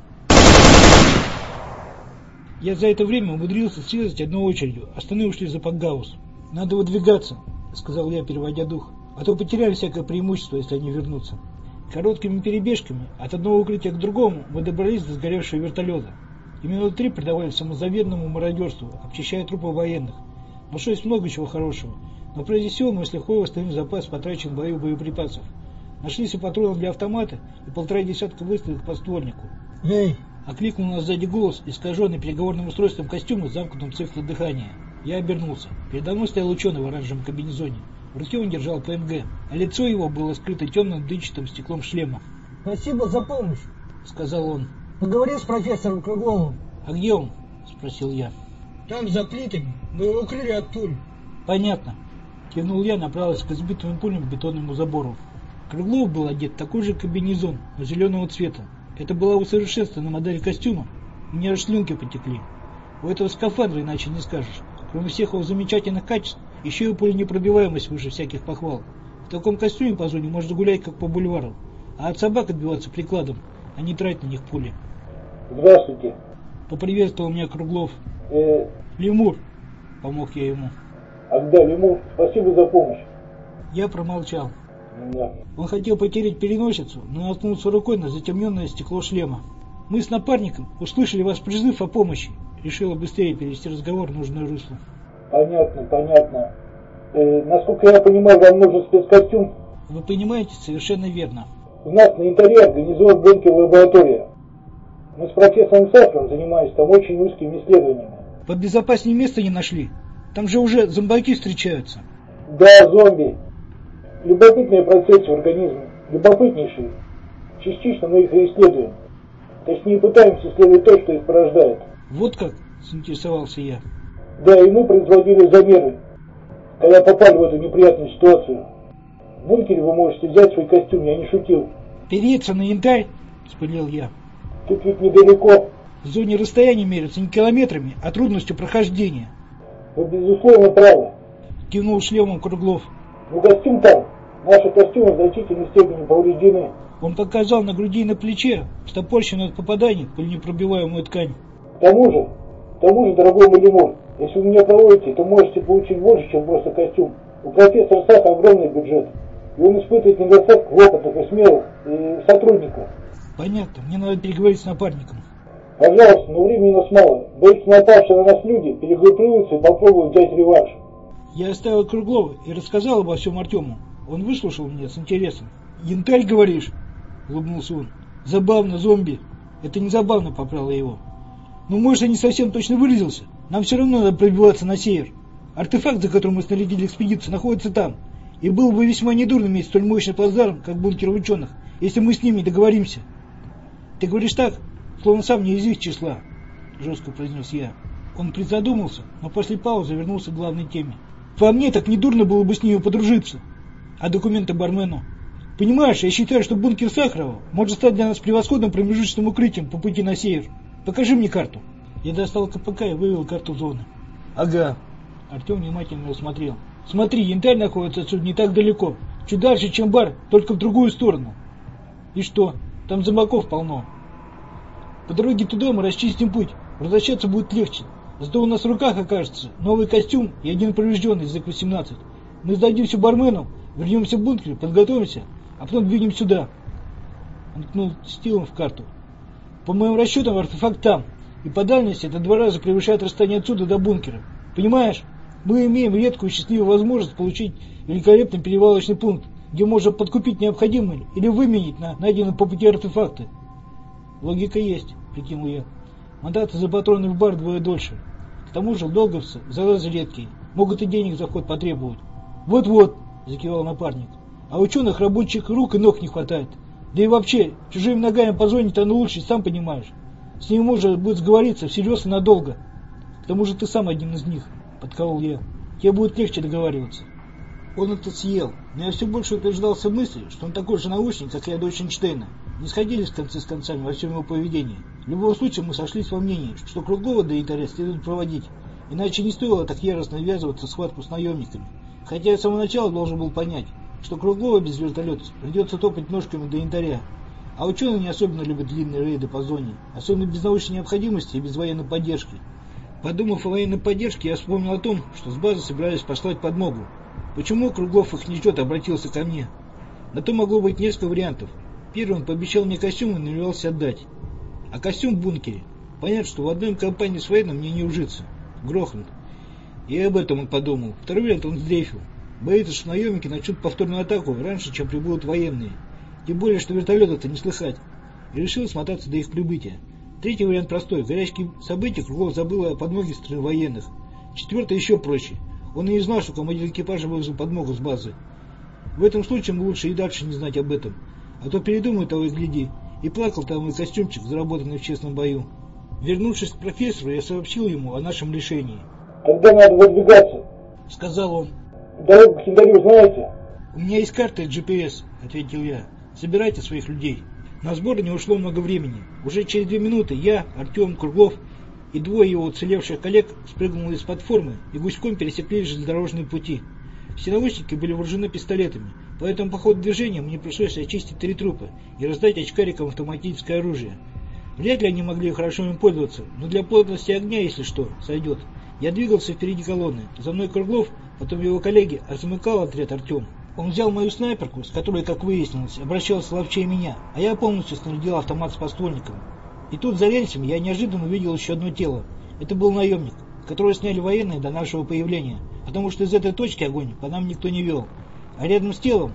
Я за это время умудрился срезать одной очередью, остальные ушли за подгаус. «Надо выдвигаться», — сказал я, переводя дух, «а то потеряем всякое преимущество, если они вернутся». Короткими перебежками от одного укрытия к другому мы добрались до сгоревшего вертолета. И минуты 3 предавались самозабвенному мародерству, обчищая трупы военных. Нашлось много чего хорошего, но прежде всего мы с лихвой восстановили запас потраченных в бою боеприпасов. Нашлись и патроны для автомата, и 1,5 десятка выстрелов по ствольнику. «Эй!» — окликнул нас сзади голос, искаженный переговорным устройством костюма с замкнутым циклом дыхания. Я обернулся. Передо мной стоял ученый в оранжевом комбинезоне. В руке он держал ПМГ, а лицо его было скрыто темным дымчатым стеклом шлема. «Спасибо за помощь», — сказал он. «Поговори с профессором Кругловым». «А где он?» — спросил я. «Там, за плитами. Мы его укрыли от пуль». «Понятно». Кивнул я, направился к избитому пулям бетонному забору. Круглов был одет в такой же комбинезон, но зеленого цвета. Это была усовершенствованная модель костюма. У меня аж слюнки потекли. У этого скафандра иначе не скажешь. Кроме всех его замечательных качеств, еще и пуленепробиваемость выше всяких похвал. В таком костюме по зоне можно гулять как по бульвару, а от собак отбиваться прикладом, а не тратить на них пули. «Здравствуйте», — поприветствовал меня Круглов. «Лемур», — помог я ему. «Ах да, Лемур, спасибо за помощь». Я промолчал. Да. Он хотел потереть переносицу, но наткнулся рукой на затемненное стекло шлема. «Мы с напарником услышали ваш призыв о помощи», — решила быстрее перевести разговор в нужное русло. «Понятно. Насколько я понимаю, вам нужен спецкостюм?» «Вы понимаете совершенно верно». «У нас на Янтаре организован бункер-лаборатория. Мы с профессором Сахаровым занимаемся там очень узкими исследованиями». «Побезопаснее места не нашли? Там же уже зомбаки встречаются». «Да, зомби. Любопытные процессы в организме. Любопытнейшие. Частично мы их и исследуем. Точнее, пытаемся исследовать то, что их порождает». «Вот как?» — заинтересовался я. «Да, и мы производили замеры, когда попали в эту неприятную ситуацию. В бункере вы можете взять свой костюм, я не шутил». «Переться на Янтарь?» — вспылил я. «Тут ведь недалеко». «В зоне расстояния мерятся не километрами, а трудностью прохождения». «Вы безусловно правы», — кивнул шлемом Круглов. «но костюм там. Наши костюмы в значительной степени повреждены». Он показал на груди и на плече встопорщенную от попаданий пуленепробиваемую ткань. К тому же, дорогой мой Лемур, если вы меня проводите, то можете получить больше, чем просто костюм. У профессора Саха огромный бюджет, и он испытывает недостаток в опытных и смелых сотрудников». «Понятно, мне надо переговорить с напарником». «Пожалуйста, но времени у нас мало. Боится, напавшие на нас люди перегруппируются и попробуют взять реванш». Я оставил Круглова и рассказал обо всем Артему. Он выслушал меня с интересом. «Янтарь, говоришь?» — улыбнулся он. «Забавно, зомби». «Это не забавно», — поправил я его. «Ну, может, я не совсем точно выразился. Нам все равно надо пробиваться на север. Артефакт, за которым мы снарядили экспедицию, находится там. И было бы весьма недурно иметь столь мощный плацдарм, как бункер ученых, если мы с ними договоримся». «Ты говоришь так, словно сам не из их числа», — жестко произнес я. Он призадумался, но после паузы вернулся к главной теме. «По мне так недурно было бы с ними подружиться. А документы бармену? Понимаешь, я считаю, что бункер Сахарова может стать для нас превосходным промежуточным укрытием по пути на север. Покажи мне карту». Я достал КПК и вывел карту зоны. «Ага». Артем внимательно его смотрел. «Смотри, Янтарь находится отсюда не так далеко. Чуть дальше, чем бар, только в другую сторону». «И что? Там зомбаков полно. По дороге туда мы расчистим путь. Возвращаться будет легче. Зато у нас в руках окажется новый костюм и один поврежденный ЗЭК-18. Мы сдадим все бармену, вернемся в бункер, подготовимся, а потом двинем сюда». Он ткнул стилом в карту. «По моим расчетам, артефакт там, и по дальности это 2 раза превышает расстояние отсюда до бункера. Понимаешь, мы имеем редкую и счастливую возможность получить великолепный перевалочный пункт, где можно подкупить необходимые или выменить на найденные по пути артефакты». «Логика есть», — прикинул я. «Мандаты за патроны в бар вдвое дольше. К тому же долговцы, заразы редкие, могут и денег за ход потребовать». «Вот-вот», — закивал напарник. «А ученых рабочих рук и ног не хватает. Да и вообще, чужими ногами по зоне-то оно лучше, сам понимаешь. С ними можно будет сговориться всерьез и надолго. К тому же ты сам один из них», — подколол я. тебе будет легче договариваться. Он это съел, но я все больше утверждался в мысли, что он такой же научник, как и я дочь Эйнштейна. Не сходились концы с концами во всем его поведении. В любом случае мы сошлись во мнении, что Круглова до янтаря следует проводить, иначе не стоило так яростно ввязываться в схватку с наемниками. Хотя я с самого начала должен был понять, что Круглова без вертолета придется топать ножками до янтаря. А ученые не особенно любят длинные рейды по зоне, особенно без научной необходимости и без военной поддержки. Подумав о военной поддержке, я вспомнил о том, что с базы собирались послать подмогу. Почему Круглов их не ждет, обратился ко мне? На то могло быть несколько вариантов. Первый, он пообещал мне костюм и намеревался отдать. А костюм в бункере. Понятно, что в одной компании с военным мне не ужиться. Грохнут. И об этом он подумал. Второй вариант, он сдрейфил. Боится, что наемники начнут повторную атаку раньше, чем прибудут военные. Тем более, что вертолетов-то не слыхать. И решил смотаться до их прибытия. Третий вариант простой. В горячке событий Круглов забыл о подмоге стороны военных. Четвертый еще проще. Он и не знал, что командир экипажа вызвал подмогу с базы. В этом случае ему лучше и дальше не знать об этом. А то передумает того и гляди. И плакал там и костюмчик, заработанный в честном бою. Вернувшись к профессору, я сообщил ему о нашем решении. «Тогда надо выдвигаться», — сказал он. «Дорогу к янтарю знаете?» «У меня есть карта и GPS», — ответил я. «Собирайте своих людей». На сборы не ушло много времени. Уже через 2 минуты я, Артем, Круглов и двое его уцелевших коллег спрыгнули с платформы и гуськом пересекли железнодорожные пути. Все научники были вооружены пистолетами, поэтому по ходу движения мне пришлось очистить 3 трупа и раздать очкарикам автоматическое оружие. Вряд ли они могли хорошо им пользоваться, но для плотности огня, если что, сойдет. Я двигался впереди колонны. За мной Круглов, потом его коллеги, а замыкал отряд Артем. Он взял мою снайперку, с которой, как выяснилось, обращался ловчее меня, а я полностью снарядил автомат с подствольником. И тут за рельсами я неожиданно увидел еще одно тело. Это был наемник, которого сняли военные до нашего появления, потому что из этой точки огонь по нам никто не вел. А рядом с телом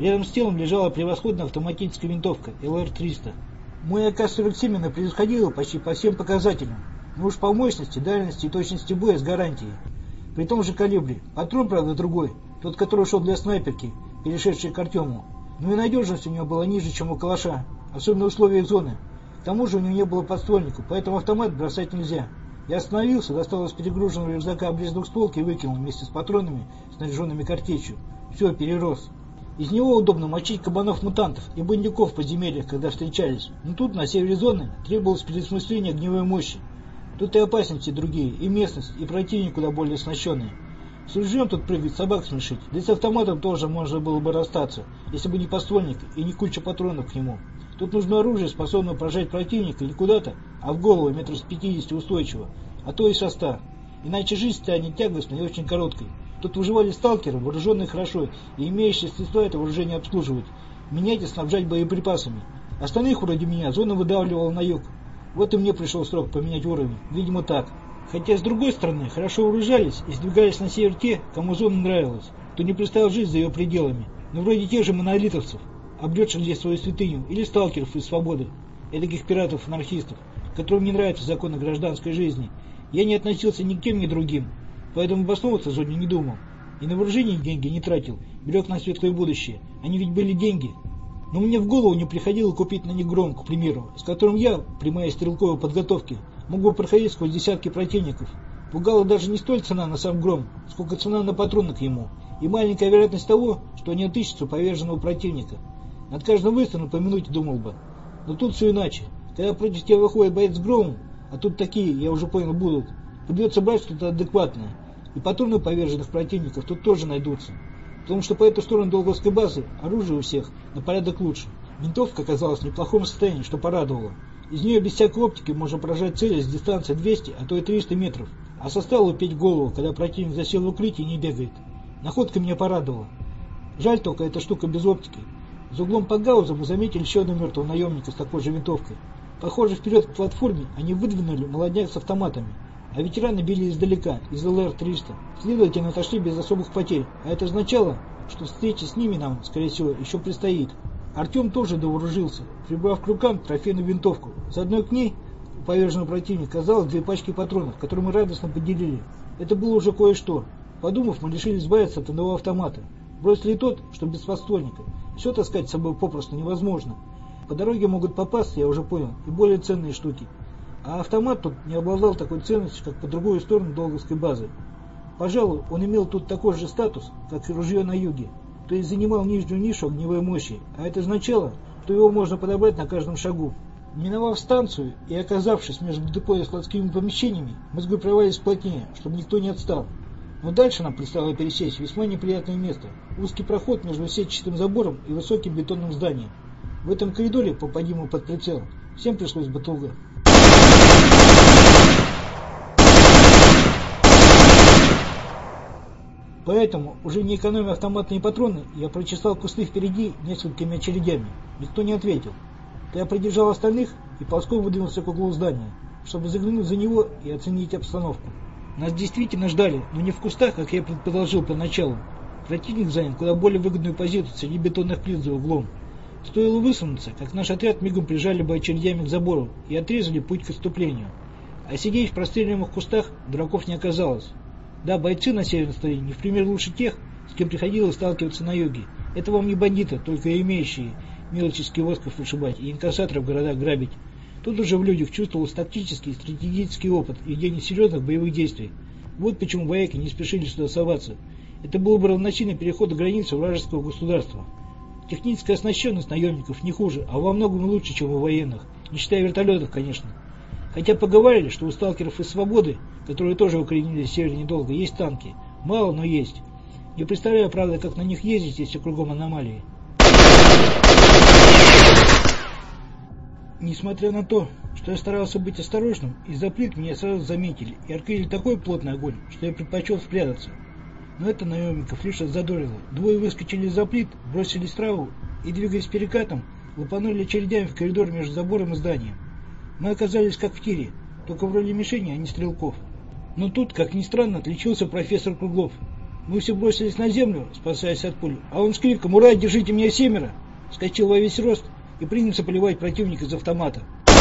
лежала превосходная автоматическая винтовка ЛР-300. Мой АК-47 превосходил почти по всем показателям, но уж по мощности, дальности и точности боя с гарантией. При том же калибре. Патрон, правда, другой, тот, который шел для снайперки, перешедший к Артему. Но и надежность у него была ниже, чем у калаша, особенно в условиях зоны. К тому же у него не было подствольника, поэтому автомат бросать нельзя. Я остановился, достал из перегруженного рюкзака обрез двухстволки и выкинул вместе с патронами, снаряженными картечью. Все, перерос. Из него удобно мочить кабанов-мутантов и бандюков в подземельях, когда встречались. Но тут, на севере зоны, требовалось переосмысление огневой мощи. Тут и опасности другие, и местность, и противник куда более оснащенный. С ружьем тут прыгать, собак смешить, да и с автоматом тоже можно было бы расстаться, если бы не подствольник и не куча патронов к нему. Тут нужно оружие, способное поражать противника не куда-то, а в голову метров с 50 устойчиво, а то и со 100. Иначе жизнь станет тягостной и очень короткой. Тут выживали сталкеры, вооруженные хорошо и имеющие средства это вооружение обслуживать, менять и снабжать боеприпасами. Остальных вроде меня зона выдавливала на юг. Вот и мне пришел срок поменять уровень, видимо так. Хотя, с другой стороны, хорошо вооружались и сдвигались на север те, кому зона нравилась, кто не представил жизнь за ее пределами. Но вроде тех же монолитовцев, обретших здесь свою святыню, или сталкеров из свободы, этаких пиратов-анархистов, которым не нравятся законы гражданской жизни. Я не относился ни к тем, ни к другим, поэтому обосновываться в зоне не думал. И на вооружение деньги не тратил, берег на светлое будущее. Они ведь были деньги. Но мне в голову не приходило купить на них гром, к примеру, с которым я, при моей стрелковой подготовке, мог бы проходить сквозь десятки противников. Пугала даже не столь цена на сам гром, сколько цена на патроны к нему, и маленькая вероятность того, что они отыщутся у поверженного противника. Над каждым выстрелом по минуте думал бы. Но тут все иначе. Когда против тебя выходит боец с громом, а тут такие, я уже понял, будут, придется брать что-то адекватное. И патроны поверженных противников тут тоже найдутся. Потому что по эту сторону Долговской базы оружие у всех на порядок лучше. Винтовка оказалась в неплохом состоянии, что порадовало. Из нее без всякой оптики можно поражать цели с дистанции 200, а то и 300 метров. А состав петь в голову, когда противник засел в укрытии и не бегает. Находка меня порадовала. Жаль только, эта штука без оптики. За углом под гаузом мы заметили еще одного мертвого наемника с такой же винтовкой. Похоже, вперед к платформе они выдвинули молодняк с автоматами. А ветераны били издалека, из ЛР-300. Следовательно, отошли без особых потерь. А это означало, что встреча с ними нам, скорее всего, еще предстоит. Артем тоже довооружился, прибрав к рукам трофейную винтовку. Заодно к ней у поверженного противника оказалось 2 пачки патронов, которые мы радостно поделили. Это было уже кое-что. Подумав, мы решили избавиться от одного автомата. Бросили тот, что без подствольника. Все таскать с собой попросту невозможно. По дороге могут попасться, я уже понял, и более ценные штуки. А автомат тут не обладал такой ценностью, как по другую сторону Долговской базы. Пожалуй, он имел тут такой же статус, как и ружье на юге, то есть занимал нижнюю нишу огневой мощи, а это означало, что его можно подобрать на каждом шагу. Миновав станцию и оказавшись между депо и складскими помещениями, мы сгруппировались плотнее, чтобы никто не отстал. Но дальше нам предстояло пересечь весьма неприятное место. Узкий проход между сетчатым забором и высоким бетонным зданием. В этом коридоре, попади мы под прицел, всем пришлось бы туго. Поэтому, уже не экономя автоматные патроны, я прочесал кусты впереди несколькими очередями. Никто не ответил. Я придержал остальных и ползком выдвинулся к углу здания, чтобы заглянуть за него и оценить обстановку. Нас действительно ждали, но не в кустах, как я предположил поначалу. Противник занял куда более выгодную позицию среди бетонных плит за углом. Стоило высунуться, как наш отряд мигом прижали бы очередями к забору и отрезали путь к отступлению. А сидеть в простреливаемых кустах дураков не оказалось. Да, бойцы на северной стороне не в пример лучше тех, с кем приходилось сталкиваться на юге. Это вам не бандиты, только имеющие мелоческих восков вышибать и инкассаторов в городах грабить. Тут уже в людях чувствовался тактический и стратегический опыт ведения серьезных боевых действий. Вот почему вояки не спешили сюда соваться. Это было бы равносильно переходу границы вражеского государства. Техническая оснащенность наемников не хуже, а во многом лучше, чем у военных, не считая вертолетов, конечно. Хотя поговаривали, что у сталкеров из Свободы, которые тоже укоренились в севере недолго, есть танки. Мало, но есть. Не представляю, правда, как на них ездить, если кругом аномалии. Несмотря на то, что я старался быть осторожным, из-за плит меня сразу заметили и открыли такой плотный огонь, что я предпочел спрятаться. Но это наемников лишь задорило. Двое выскочили из-за плит, бросились в траву и, двигаясь перекатом, лупанули очередями в коридор между забором и зданием. Мы оказались как в тире, только в роли мишени, а не стрелков. Но тут, как ни странно, отличился профессор Круглов. Мы все бросились на землю, спасаясь от пуль, а он с криком «Ура, держите меня, семеро!» вскочил во весь рост и принялся поливать противника из автомата.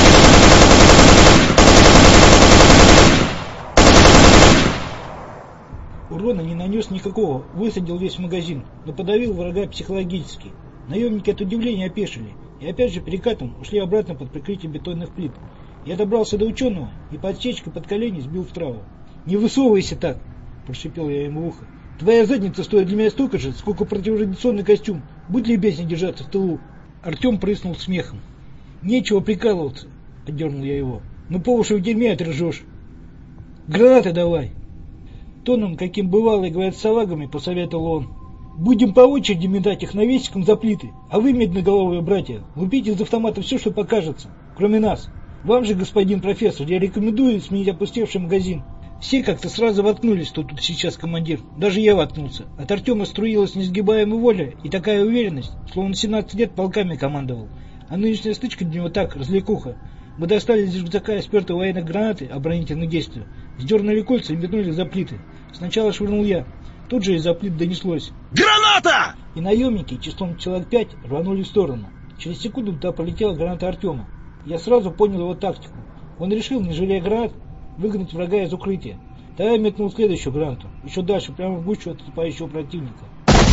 Урона не нанес никакого, высадил весь магазин, но подавил врага психологически. Наемники от удивления опешили и опять же перекатом ушли обратно под прикрытием бетонных плит. Я добрался до ученого и подсечкой под колени сбил в траву. «Не высовывайся так!» – прошипел я ему в ухо. «Твоя задница стоит для меня столько же, сколько противорадиационный костюм. Будь любезен держаться в тылу!» Артем прыснул смехом. «Нечего прикалываться!» – поддернул я его. «Ну по уши в дерьме отрежешь!» «Гранаты давай!» Тоном, каким бывало, говорят с салагами, посоветовал он. «Будем по очереди метать их навесиком за плиты, а вы, медноголовые братья, лупите из автомата все, что покажется, кроме нас. Вам же, господин профессор, я рекомендую сменить опустевший магазин». Все как-то сразу воткнулись, кто тут сейчас командир. Даже я воткнулся. От Артема струилась несгибаемая воля и такая уверенность, словно 17 лет полками командовал. А нынешняя стычка для него так, развлекуха. Мы достали из рюкзака спертые военные гранаты оборонительных действий, сдернули кольца и метнули за плиты. Сначала швырнул я. Тут же из-за плит донеслось «Граната!» И наемники, числом человек 5, рванули в сторону. Через секунду туда полетела граната Артема. Я сразу понял его тактику. Он решил, не жалея гранат, выгнать врага из укрытия. Тогда я метнул следующую гранату, еще дальше, прямо в гущу отступающего противника.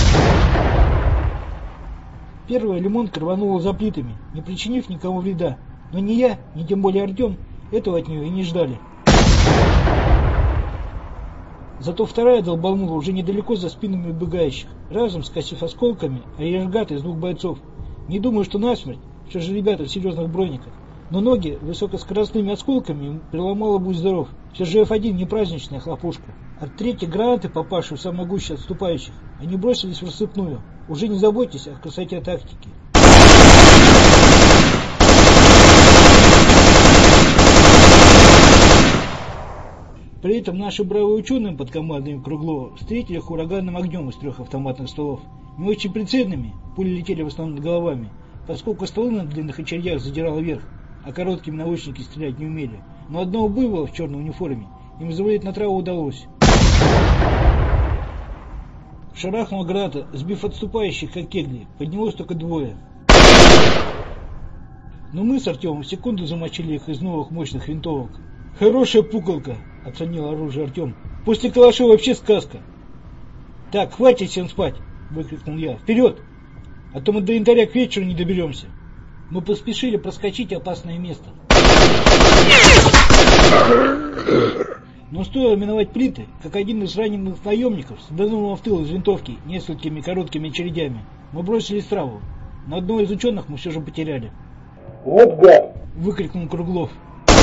Первая лимонка рванула за плитами, не причинив никому вреда. Но ни я, ни тем более Артем этого от нее и не ждали. Зато вторая долбанула уже недалеко за спинами убегающих, разом скосив осколками арьергард из 2 бойцов. Не думаю, что насмерть, все же ребята в серьезных брониках. Но ноги высокоскоростными осколками переломало, будь здоров. Все же F1 не праздничная хлопушка. От третьей гранаты, попавшей в самое гуще отступающих, они бросились в рассыпную. Уже не заботьтесь о красоте тактики. При этом наши бравые ученые под командой Круглова встретили их ураганным огнем из 3 автоматных стволов. Не очень прицельными, пули летели в основном над головами, поскольку стволы на длинных очередях задирало вверх, а короткими научники стрелять не умели. Но одного буйвола в черной униформе им завалить на траву удалось. Шарахнула граната, сбив отступающих, как кегли, поднялось только 2. Но мы с Артемом в секунду замочили их из новых мощных винтовок. «Хорошая пуколка», — оценил оружие Артем. «После калаша вообще сказка». «Так, хватит всем спать», — выкрикнул я. «Вперед! А то мы до янтаря к вечеру не доберемся». Мы поспешили проскочить опасное место. Но стоило миновать плиты, как один из раненых наемников саданул в тыл из винтовки несколькими короткими очередями. Мы бросились в траву. Но одного из ученых мы все же потеряли. «Вот гад!» — выкрикнул Круглов.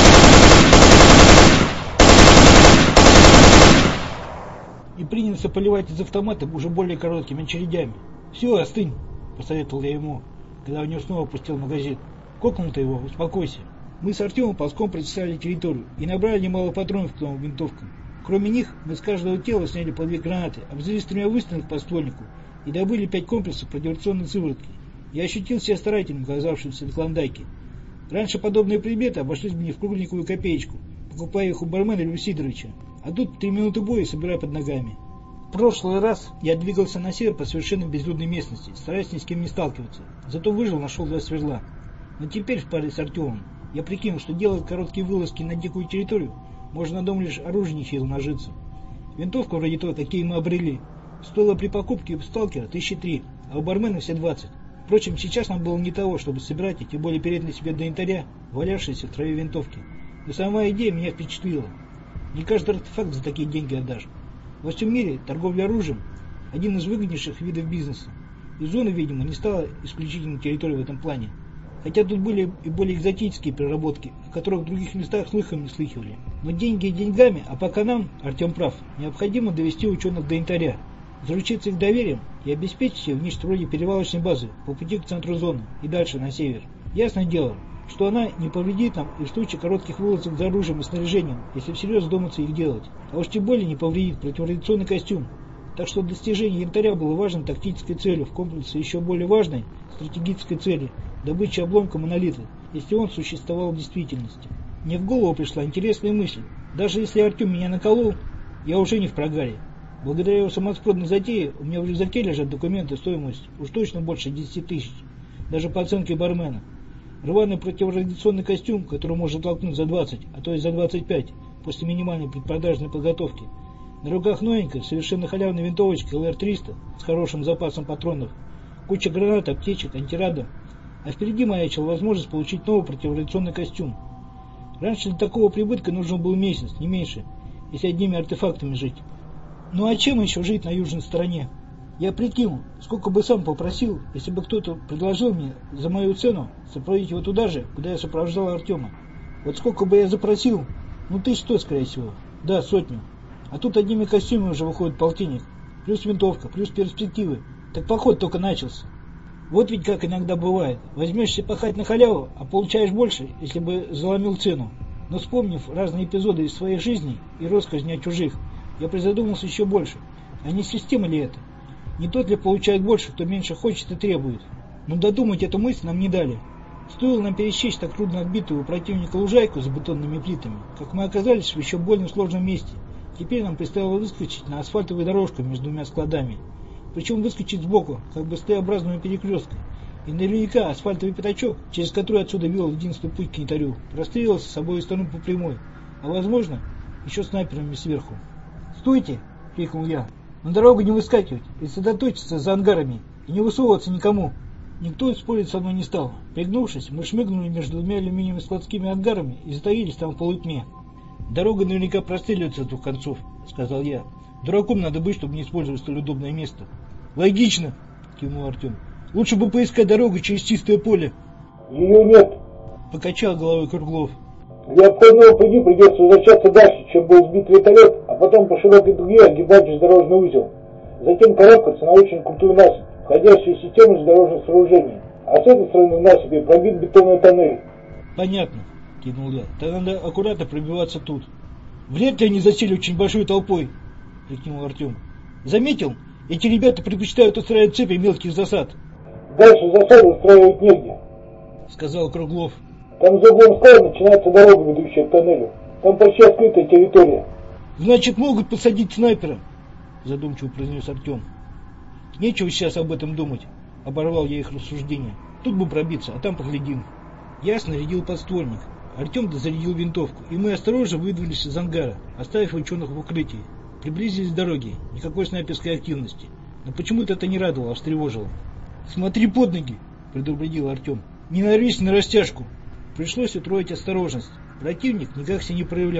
И принялся поливать из автомата уже более короткими очередями. «Все, остынь!» — посоветовал я ему, когда у него снова опустил магазин. «Кокнул ты его, успокойся». Мы с Артемом ползком прочесали территорию и набрали немало патронов к новым винтовкам. Кроме них, мы с каждого тела сняли по 2 гранаты, обзавелись 3 выстрелами по ствольнику и добыли 5 комплексов противорадиационной сыворотки. Я ощутил себя старателем, оказавшимся в Клондайке. Раньше подобные предметы обошлись мне в кругленькую копеечку, покупая их у бармена Льва Сидоровича. А тут 3 минуты боя собирая под ногами. В прошлый раз я двигался на север по совершенно безлюдной местности, стараясь ни с кем не сталкиваться. Зато выжил, нашел 2 сверла. Но теперь в паре с Артемом я прикинул, что делать короткие вылазки на дикую территорию можно на дом лишь оружейничать и нажиться. Винтовка вроде той, какие мы обрели, стоила при покупке у сталкера 1003, а у бармена все 20. Впрочем, сейчас нам было не того, чтобы собирать и тем более переть на себе до янтаря, валявшиеся в траве винтовки. Но сама идея меня впечатлила. Не каждый артефакт за такие деньги отдашь. Во всем мире торговля оружием – один из выгоднейших видов бизнеса. И зона, видимо, не стала исключительной территорией в этом плане. Хотя тут были и более экзотические переработки, о которых в других местах слыхом не слыхивали. Но деньги деньгами, а пока нам, Артем прав, необходимо довести ученых до янтаря, заручиться их доверием и обеспечить их в нечто вроде перевалочной базы по пути к центру зоны и дальше на север. Ясное дело, что она не повредит нам и в случае коротких вылазок за оружием и снаряжением, если всерьез вздуматься их делать. А уж тем более не повредит противорадиационный костюм. Так что достижение янтаря было важной тактической целью в комплексе еще более важной стратегической цели – добычи обломка монолита, если он существовал в действительности. Мне в голову пришла интересная мысль. Даже если Артем меня наколол, я уже не в прогаре. Благодаря его самоспродной затее у меня в рюкзаке лежат документы стоимостью уж точно больше 10 тысяч, даже по оценке бармена. Рваный противорадиационный костюм, который может толкнуть за 20, а то и за 25 после минимальной предпродажной подготовки. На руках новенькая, совершенно халявная винтовочка ЛР-300 с хорошим запасом патронов, куча гранат, аптечек, антирадов, а впереди маячила возможность получить новый противорадиационный костюм. Раньше для такого прибытка нужен был месяц, не меньше, если одними артефактами жить. Ну а чем еще жить на южной стороне? Я прикинул, сколько бы сам попросил, если бы кто-то предложил мне за мою цену сопроводить его туда же, куда я сопровождал Артема. Вот сколько бы я запросил? Ну 1100, скорее всего. Да, 100. А тут одними костюмами уже выходит полтинник. Плюс винтовка, плюс перспективы. Так поход только начался. Вот ведь как иногда бывает. Возьмешься пахать на халяву, а получаешь больше, если бы заломил цену. Но вспомнив разные эпизоды из своей жизни и россказни о чужих, я призадумался еще больше. А не система ли это? Не тот ли получает больше, кто меньше хочет и требует? Но додумать эту мысль нам не дали. Стоило нам пересечь так трудно отбитую у противника лужайку с бетонными плитами, как мы оказались в еще более сложном месте. Теперь нам предстояло выскочить на асфальтовую дорожку между 2 складами. Причем выскочить сбоку, как бы с Т-образного перекрестка. И наверняка асфальтовый пятачок, через который отсюда вел единственный путь к янтарю, прострелился с обоих сторон по прямой. А возможно, еще снайперами сверху. «Стойте!» — крикнул я. «На дорогу не выскакивать и сосредоточиться за ангарами, и не высовываться никому». Никто спорить со мной не стал. Пригнувшись, мы шмыгнули между 2 алюминиевыми складскими ангарами и затаились там в полутьме. «Дорога наверняка простреливается с 2 концов», — сказал я. «Дураком надо быть, чтобы не использовать столь удобное место». «Логично», — кивнул Артем. «Лучше бы поискать дорогу через чистое поле». «Ее нет», — покачал головой Круглов. «Для обходного пути придется возвращаться дальше, чем был сбит вертолет, а потом по широкой дуге огибать железнодорожный узел. Затем карабкаться на очень крутую насыпь, входящую в систему железнодорожных сооружений. А с этой стороны насыпи пробит бетонный тоннель». «Понятно», — кивнул я. «Тогда надо аккуратно пробиваться тут». «Вряд ли они засели очень большой толпой», — прикинул Артем. «Заметил? Эти ребята предпочитают устраивать цепи мелких засад». «Дальше засаду устраивать негде», — сказал Круглов. «Там за углом скалы начинается дорога, ведущая к тоннелю. Там почти открытая территория». «Значит, могут посадить снайпера», — задумчиво произнес Артем. «Нечего сейчас об этом думать», — оборвал я их рассуждения. «Тут бы пробиться, а там поглядим». Я снарядил подствольник. Артем дозарядил винтовку, и мы осторожно выдвинулись из ангара, оставив ученых в укрытии. Приблизились к дороге, никакой снайперской активности. Но почему-то это не радовало, а встревожило. «Смотри под ноги», — предупредил Артем. «Не нарвись на растяжку». Пришлось утроить осторожность. Противник никак себя не проявлял.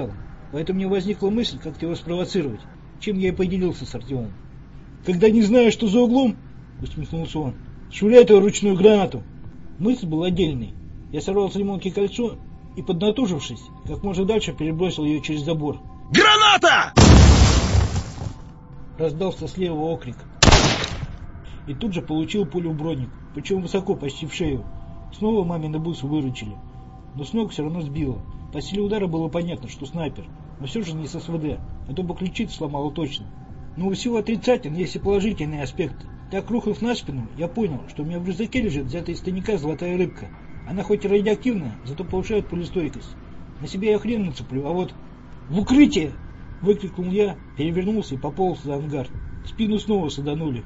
поэтому мне возникла мысль, как его спровоцировать, чем я и поделился с Артемом. «Когда не знаешь, что за углом, — усмехнулся он, — швыряй твою ручную гранату». Мысль была отдельной. Я сорвал с лимонки кольцо и, поднатужившись, как можно дальше перебросил ее через забор. «Граната!» Раздался слева окрик. И тут же получил пулю в броник, причем высоко, почти в шею. Снова мамины бусы выручили, но с ног все равно сбило. По силе удара было понятно, что снайпер, но все же не с СВД, а то бы ключицу сломало точно. Но у всего отрицательных есть и положительные аспекты. Так, рухнув на спину, я понял, что у меня в рюкзаке лежит взятая из тайника золотая рыбка. Она хоть и радиоактивная, зато повышает пулестойкость. На себя я хрен нацеплю, а вот... «В укрытие!» — выкрикнул я, перевернулся и пополз за ангар. Спину снова саданули.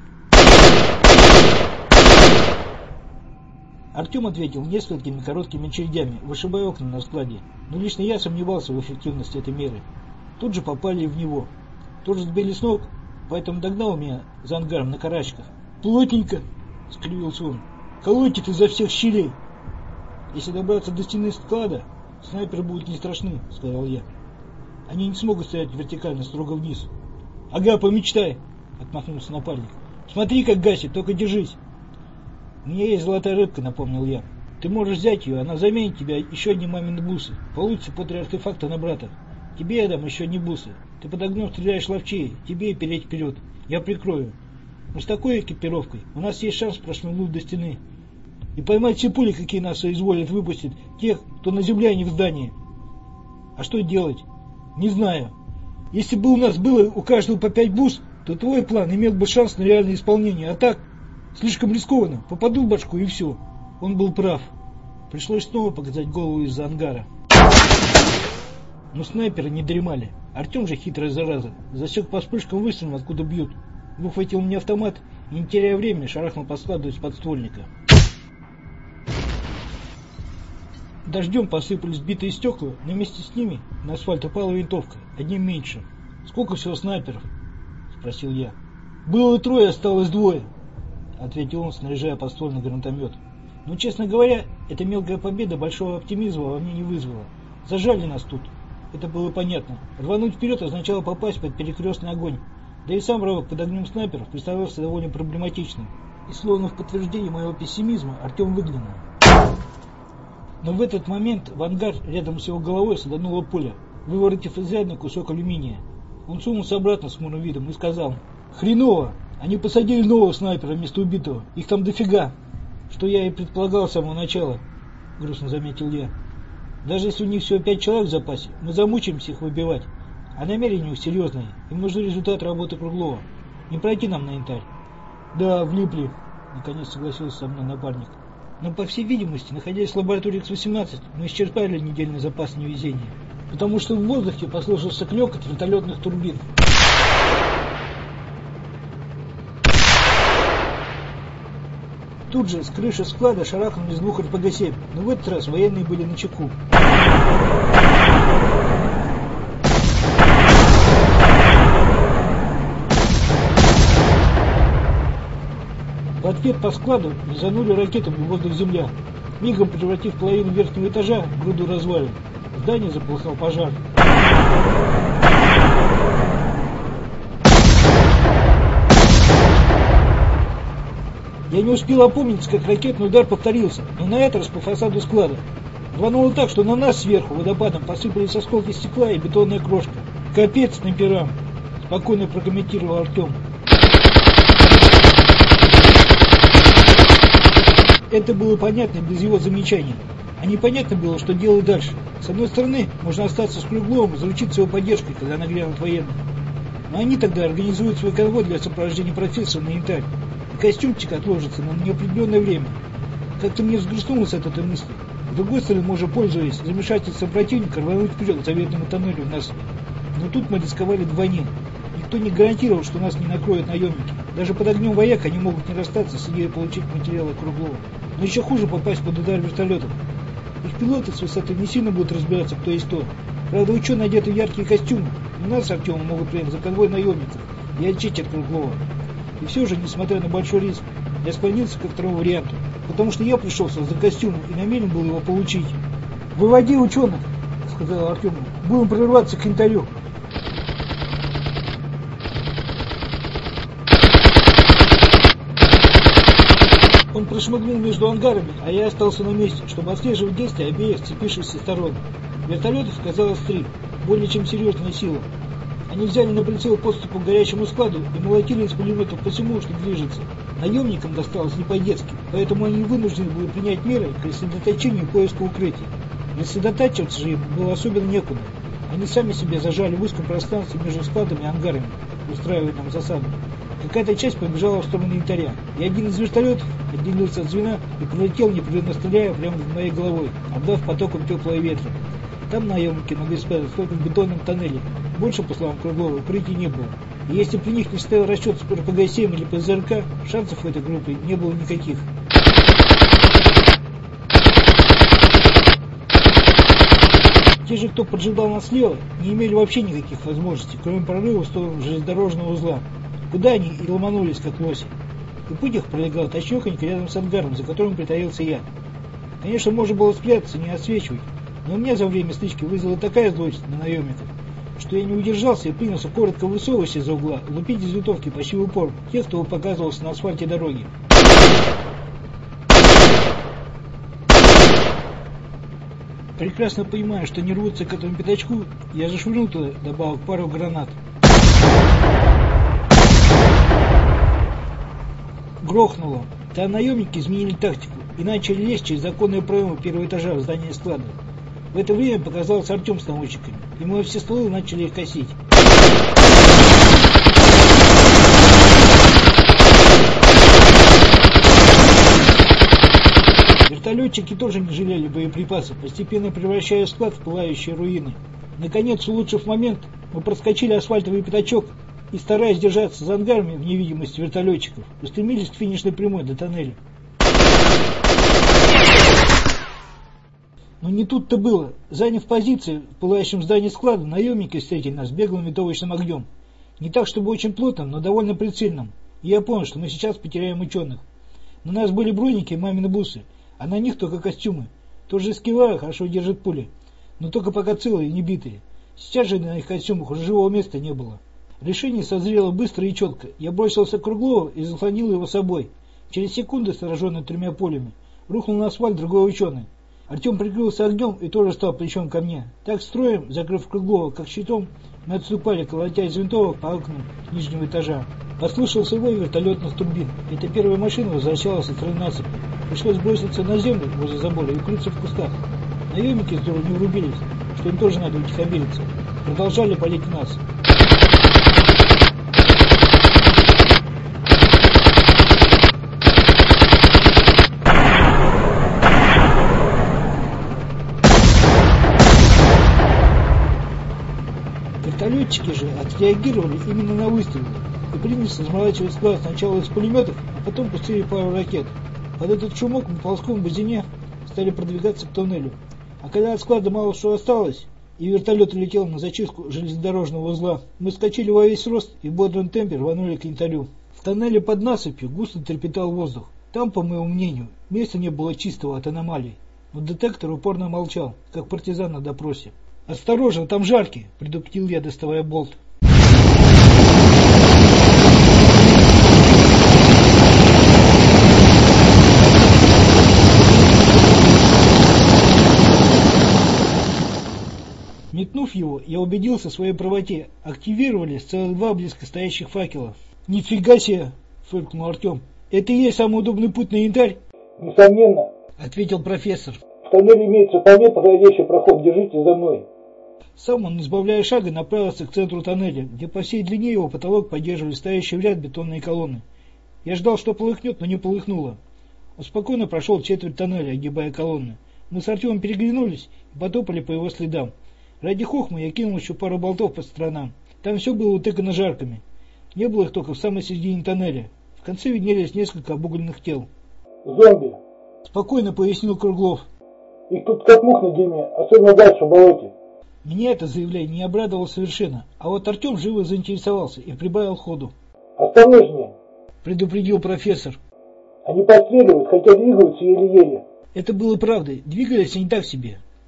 Артем ответил несколькими короткими очередями, вышибая окна на складе, но лично я сомневался в эффективности этой меры. Тут же попали и в него. Тоже сбили с ног, поэтому догнал меня за ангаром на карачках. «Плотненько!» — скривился он. «Колотит изо всех щелей!» «Если добраться до стены склада, снайперы будут не страшны», — сказал я. «Они не смогут стоять вертикально, строго вниз». «Ага, помечтай!» — отмахнулся напарник. «Смотри, как гасит, только держись». «У меня есть золотая рыбка», — напомнил я. «Ты можешь взять ее, она заменит тебя еще одни мамины бусы. Получится по 3 артефакта на брата. Тебе я дам еще одни бусы. Ты подогнув стреляешь ловчей, тебе и переть вперед. Я прикрою. Но с такой экипировкой у нас есть шанс прошмыгнуть до стены и поймать все пули, какие нас соизволят выпустить, тех, кто на земле, а не в здании. А что делать? Не знаю. Если бы у нас было у каждого по 5 бус, то твой план имел бы шанс на реальное исполнение. А так, слишком рискованно. Попаду в башку и все». Он был прав. Пришлось снова показать голову из-за ангара. Но снайперы не дремали. Артем же, хитрая зараза, засек по вспышкам выстрелом, откуда бьют. Выхватил мне автомат и, не теряя времени, шарахнул по складу из подствольника. Дождем посыпались битые стекла, но вместе с ними на асфальт упала винтовка, одним меньше. «Сколько всего снайперов?» — спросил я. «Было 3, осталось 2, — ответил он, снаряжая подствольный гранатомет. Но, честно говоря, эта мелкая победа большого оптимизма во мне не вызвала. Зажали нас тут. Это было понятно. Рвануть вперед означало попасть под перекрестный огонь. Да и сам рывок под огнем снайперов представлялся довольно проблематичным. И словно в подтверждение моего пессимизма Артем выглянул. Но в этот момент в ангар рядом с его головой саданула пуля, выворотив изрядный кусок алюминия. Он сунулся обратно с хмурым видом и сказал: «Хреново! Они посадили нового снайпера вместо убитого. Их там дофига!» «Что я и предполагал с самого начала», — грустно заметил я. «Даже если у них всего 5 человек в запасе, мы замучаемся их выбивать. А намерения у них серьезные. Им нужен результат работы Круглова. Не пройти нам на янтарь». «Да, влипли», — наконец согласился со мной напарник. «Но, по всей видимости, находясь в лаборатории X-18, мы исчерпали недельный запас невезения. Потому что в воздухе послышался клёкот вертолетных турбин. Тут же с крыши склада шарахнули с 2 РПГ-7, но в этот раз военные были начеку. В ответ по складу резанули ракетами в воздух-земля, мигом превратив половину верхнего этажа в груду развалин. В здании заполыхал пожар. Я не успел опомниться, как ракетный удар повторился, но на этот раз по фасаду склада. Рвануло так, что на нас сверху водопадом посыпались осколки стекла и бетонная крошка. «Капец снайперам!» — спокойно прокомментировал Артем. Это было понятно без его замечаний. А непонятно было, что делать дальше. С одной стороны, можно остаться с Кругловым и заручиться его поддержкой, когда нагрянут военные. Но они тогда организуют свой конвой для сопровождения профессора на янтарь. Костюмчик отложится на неопределенное время. Как-то мне взгрустнулось от этой мысли. С другой стороны, можно, пользуясь замешательством противника, рвануть вперед к заветному тоннелю в нас. Но тут мы рисковали вдвойне. Никто не гарантировал, что нас не накроют наемники. Даже под огнем вояк они могут не расстаться с идеей получить материалы Круглова. Но еще хуже попасть под удар вертолетов. Их пилоты с высоты не сильно будут разбираться, кто есть кто. Правда, ученые одеты в яркие костюмы. У нас с Артемом могут принять за конвой наемников и отчить от Круглова. И все же, несмотря на большой риск, я склонился ко второму варианту, потому что я пришелся за костюмом и намерен был его получить. «Выводи ученых!» — сказал Артему. «Будем прорываться к янтарю». Он прошмыгнул между ангарами, а я остался на месте, чтобы отслеживать действия обеих сцепившихся сторон. Вертолетов оказалось 3, более чем серьезная сила. Они взяли на прицел подступу к горячему складу и молотили из пулеметов по всему, что движется. Наемникам досталось не по-детски, поэтому они вынуждены были принять меры к рассредоточению и поиску укрытий. Рассредотачиваться же им было особенно некуда. Они сами себя зажали в узком пространстве между складами и ангарами, устраивая нам засаду. Какая-то часть побежала в сторону янтаря, и один из вертолетов отделился от звена и пролетел, непрерывно стреляя прямо над моей головой, обдав потоком теплого ветра. Там наемники могли спрятаться только в бетонном тоннеле. Больше, по словам Круглова, укрытий не было. И если при них не стоял расчет с РПГ-7 или ПЗРК, шансов у этой группы не было никаких. Те же, кто поджидал нас слева, не имели вообще никаких возможностей, кроме прорыва в сторону железнодорожного узла, куда они и ломанулись, как лоси. И путь их пролегал точнёхонько рядом с ангаром, за которым притаился я. Конечно, можно было спрятаться, не отсвечивать, но у меня за время стычки вызвала такая злость на наемников, что я не удержался и принялся, коротко высовываясь из-за угла, лупить из винтовки почти в упор тех, кто показывался на асфальте дороги. Прекрасно понимая, что не рвутся к этому пятачку, я зашвырнул туда, добавил пару гранат. Грохнуло. Там наемники изменили тактику и начали лезть через законные проемы первого этажа в здание склада. В это время показался Артем с наводчиками, и мы во все стволы начали их косить. Вертолетчики тоже не жалели боеприпасов, постепенно превращая склад в пылающие руины. Наконец, улучшив момент, мы проскочили асфальтовый пятачок и, стараясь держаться за ангарами в невидимости вертолетчиков, устремились к финишной прямой до тоннеля. Но не тут-то было. Заняв позиции в пылающем здании склада, наемники встретили нас беглым винтовочным огнем. Не так, чтобы очень плотным, но довольно прицельным. И я понял, что мы сейчас потеряем ученых. На нас были броники и мамины бусы, а на них только костюмы. Тот же Скивара хорошо держит пули, но только пока целые и не битые. Сейчас же на их костюмах уже живого места не было. Решение созрело быстро и четко. Я бросился к Круглову и заслонил его собой. Через секунду, сраженный 3 пулями, рухнул на асфальт другой ученый. Артем прикрылся огнем и тоже стал плечом ко мне. Так строем, закрыв Круглова как щитом, мы отступали, колотя из винтовок по окнам нижнего этажа. Послышался вой вертолетных турбин. Эта первая машина возвращалась от стороны насыпи. Пришлось броситься на землю возле забора и укрыться в кустах. Наемники здорово не врубились, что им тоже надо утихомириться. Продолжали палить в нас. Вертолетчики же отреагировали именно на выстрелы и принялись размолачивать склад сначала из пулеметов, а потом пустили пару ракет. Под этот шумок мы ползком в базине стали продвигаться к туннелю. А когда от склада мало что осталось, и вертолет улетел на зачистку железнодорожного узла, мы скочили во весь рост и в бодром темпе рванули к янтарю. В тоннеле под насыпью густо трепетал воздух. Там, по моему мнению, места не было чистого от аномалий. Но детектор упорно молчал, как партизан на допросе. «Осторожно, там жарки!» – предупредил я, доставая болт. Метнув его, я убедился в своей правоте. Активировались целых 2 близкостоящих факела. «Нифига себе!» – фыркнул Артем. «Это и есть самый удобный путь на янтарь?» «Несомненно», – ответил профессор. «В тоннеле имеется вполне подходящий проход. Держите за мной». Сам он, не сбавляя шага, направился к центру тоннеля, где по всей длине его потолок поддерживали стоящие в ряд бетонные колонны. Я ждал, что полыхнет, но не полыхнуло. Он спокойно прошел четверть тоннеля, огибая колонны. Мы с Артемом переглянулись и потопали по его следам. Ради хохмы я кинул еще пару болтов по сторонам. Там все было утыкано жарками. Не было их только в самой середине тоннеля. В конце виднелись несколько обугленных тел. «Зомби», — спокойно пояснил Круглов. «Их тут как мух на дерьме, особенно дальше в болоте». Меня это заявление не обрадовало совершенно, а вот Артем живо заинтересовался и прибавил ходу. «Осторожнее», — предупредил профессор. «Они подстреливают, хотя двигаются еле-еле». Это было правдой, двигались они так себе.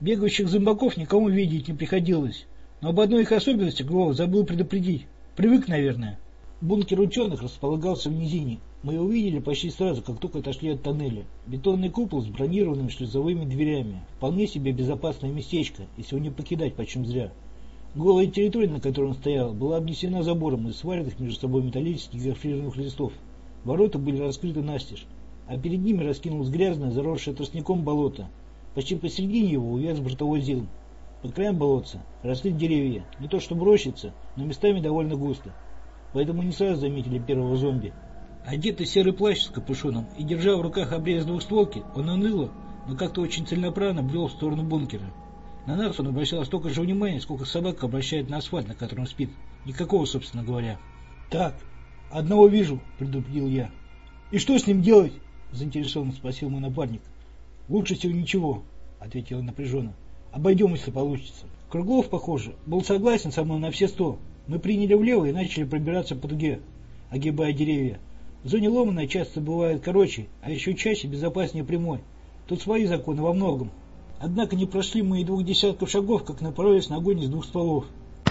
Бегающих зомбаков никому видеть не приходилось, но об одной их особенности Глова забыл предупредить. Привык, наверное. Бункер ученых располагался в низине. Мы его увидели почти сразу, как только отошли от тоннеля. Бетонный купол с бронированными шлюзовыми дверями. Вполне себе безопасное местечко, если его не покидать почем зря. Голая территория, на которой он стоял, была обнесена забором из сваренных между собой металлических гофрированных листов. Ворота были раскрыты настежь, а перед ними раскинулось грязное, заросшее тростником болото. Почти посередине его увяз бортовой зил. По краям болотца росли деревья, не то чтобы рощица, но местами довольно густо. Поэтому не сразу заметили первого зомби. Одетый в серый плащ с капюшоном и держа в руках обрез двухстволки, он уныло, но как-то очень целенаправленно брел в сторону бункера. На нас он обращал столько же внимания, сколько собака обращает на асфальт, на котором спит. Никакого, собственно говоря. «Так, одного вижу», — предупредил я. «И что с ним делать?» — заинтересованно спросил мой напарник. «Лучше всего ничего», — ответил он напряженно. «Обойдем, если получится». Круглов, похоже, был согласен со мной на все 100. Мы приняли влево и начали пробираться по дуге, огибая деревья. В зоне ломаной часто бывает короче, а еще чаще безопаснее прямой. Тут свои законы во многом. Однако не прошли мы и 2 десятков шагов, как напоролись на огонь из 2 стволов.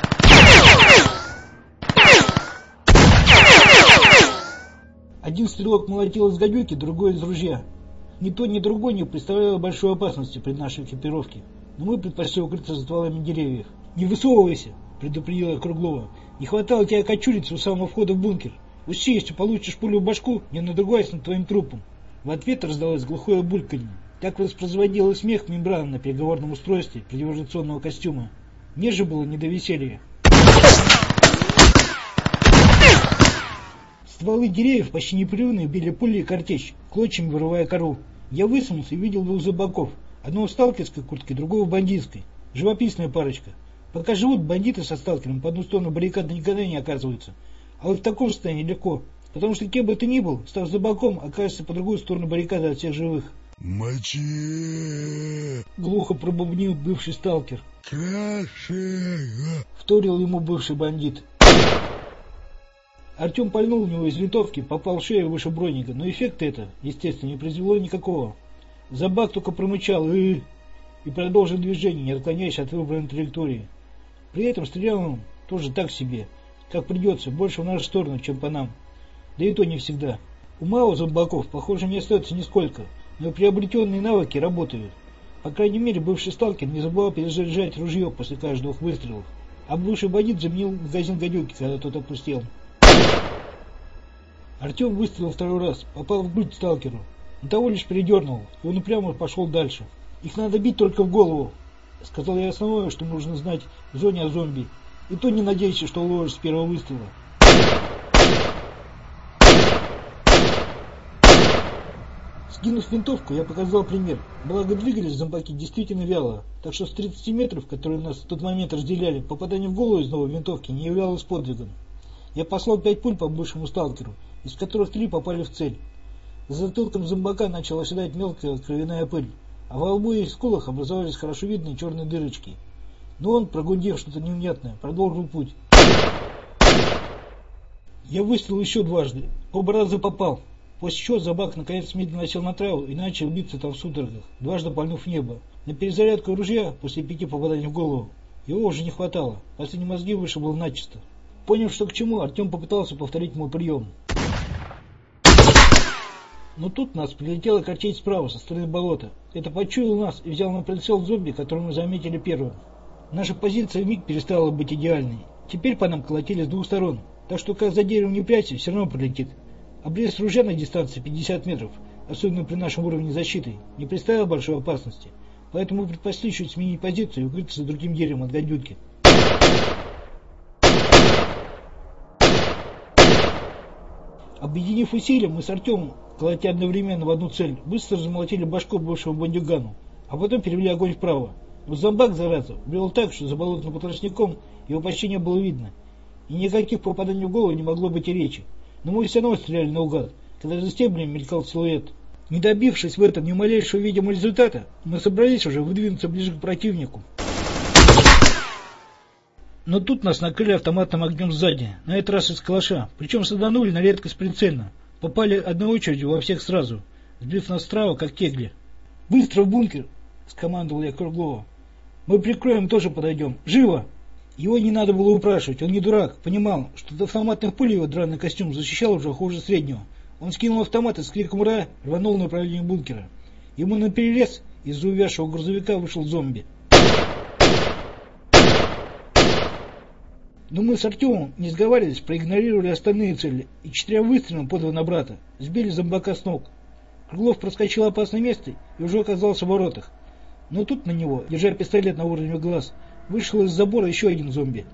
Один стрелок молотил из гадюки, другой из ружья. Ни то, ни другой не представляло большой опасности при нашей экипировке, но мы предпочли укрыться за стволами деревьев. «Не высовывайся!» — предупредила Круглова. «Не хватало тебя кочуриться у самого входа в бункер. Учти, если получишь пулю в башку, не надругайся над твоим трупом». В ответ раздалось глухое бульканье. Так воспроизводила смех мембрана на переговорном устройстве предивагационного костюма. Мне же было не до веселья. Стволы деревьев почти непрерывно били пули и картечь, клочьями вырывая кору. Я высунулся и видел 2 зомбаков. Одного в сталкерской куртке, другого в бандитской. Живописная парочка. Пока живут, бандиты со сталкером по одну сторону баррикады никогда не оказываются. А вот в таком состоянии легко. Потому что кем бы ты ни был, став зомбаком, окажешься по другую сторону баррикады от всех живых. «Мочи!» — глухо пробубнил бывший сталкер. «Краши!» — вторил ему бывший бандит. Артем пальнул в него из винтовки, попал в шею выше броника, но эффекта это, естественно, не произвело никакого. Зомбак только промычал и продолжил движение, не отклоняясь от выбранной траектории. При этом стрелял он тоже так себе, как придется, больше в нашу сторону, чем по нам. Да и то не всегда. Ума у зомбаков, похоже, не остается нисколько, но приобретенные навыки работают. По крайней мере, бывший сталкер не забывал перезаряжать ружье после каждого выстрела, а бывший бандит заменил магазин гадюки, когда тот опустел. Артем выстрелил 2-й раз, попал в грудь сталкеру, но того лишь передернул, и он упрямо пошел дальше. «Их надо бить только в голову», — сказал я основное, что нужно знать в зоне о зомби, и то не надейся, что уложишь с первого выстрела. Скинув винтовку, я показал пример. Благо двигались зомбаки действительно вяло, так что с 30 метров, которые нас в тот момент разделяли, попадание в голову из новой винтовки не являлось подвигом. Я послал 5 пуль по бывшему сталкеру, из которых 3 попали в цель. За затылком зомбака начала оседать мелкая кровяная пыль, а во лбу и скулах образовались хорошо видные черные дырочки. Но он, прогундев что-то невнятное, продолжил путь. Я выстрелил еще дважды, оба раза попал. После чего зомбак наконец медленно сел на траву и начал биться там в судорогах, дважды пальнув в небо. На перезарядку ружья после 5 попаданий в голову его уже не хватало, последний мозги вышибл начисто. Поняв, что к чему, Артем попытался повторить мой прием. Но тут нас прилетела картечь справа, со стороны болота. Это почуял нас и взял на прицел зомби, которого мы заметили первым. Наша позиция вмиг перестала быть идеальной. Теперь по нам колотили с 2 сторон, так что как за деревом не прячься, все равно прилетит. Обрез ружья на дистанции 50 метров, особенно при нашем уровне защиты, не представлял большой опасности, поэтому мы предпочли чуть сменить позицию и укрыться за другим деревом от гадюки. Объединив усилия, мы с Артемом, колотя одновременно в одну цель, быстро замолотили башку бывшего бандюгану, а потом перевели огонь вправо. Но зомбак, зараза, брел так, что за болотным подростником его почти не было видно, и никаких попаданий в голову не могло быть и речи. Но мы все равно стреляли наугад, когда за стеблями мелькал силуэт. Не добившись в этом ни малейшего видимого результата, мы собрались уже выдвинуться ближе к противнику. Но тут нас накрыли автоматным огнем сзади, на этот раз из калаша, причем саданули на редкость прицельно. Попали одной очередью во всех сразу, сбив нас справа, как кегли. «Быстро в бункер!» — скомандовал я Круглова. Мы прикроем, тоже подойдем. Живо!» Его не надо было упрашивать, он не дурак, понимал, что от автоматных пуль его драный костюм защищал уже хуже среднего. Он скинул автомат и с криком «Ура!» рванул в направлении бункера. Ему наперерез из увязшего грузовика вышел зомби. Но мы с Артемом, не сговариваясь, проигнорировали остальные цели и 4 выстрелами по 2 на брата сбили зомбака с ног. Круглов проскочил опасное место и уже оказался в воротах. Но тут на него, держа пистолет на уровне глаз, вышел из забора еще один зомби.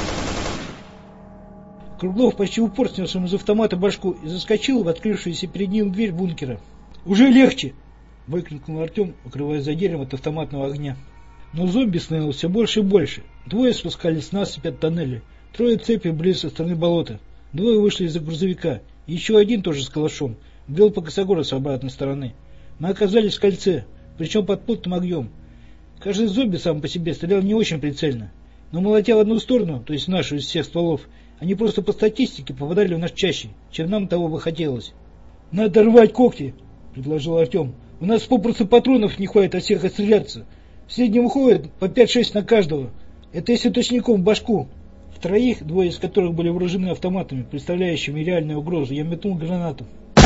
Круглов почти в упор снес ему из автомата башку и заскочил в открывшуюся перед ним дверь бункера. «Уже легче!» — выкрикнул Артем, укрываясь за деревом от автоматного огня. Но зомби становилось все больше и больше. 2 спускались с насыпи от тоннеля, 3 цепи были со стороны болота, 2 вышли из-за грузовика, еще 1 тоже с калашом, бил по косогору с обратной стороны. Мы оказались в кольце, причем под плотным огнем. Каждый зомби сам по себе стрелял не очень прицельно, но молотя в одну сторону, то есть в нашу из всех стволов, они просто по статистике попадали в нас чаще, чем нам того бы хотелось. «Надо рвать когти!» — предложил Артем. «У нас попросту патронов не хватит от всех отстреляться. В среднем уходит по 5-6 на каждого. Это если точником в башку». В 3, 2 из которых были вооружены автоматами, представляющими реальную угрозу, я метнул гранату.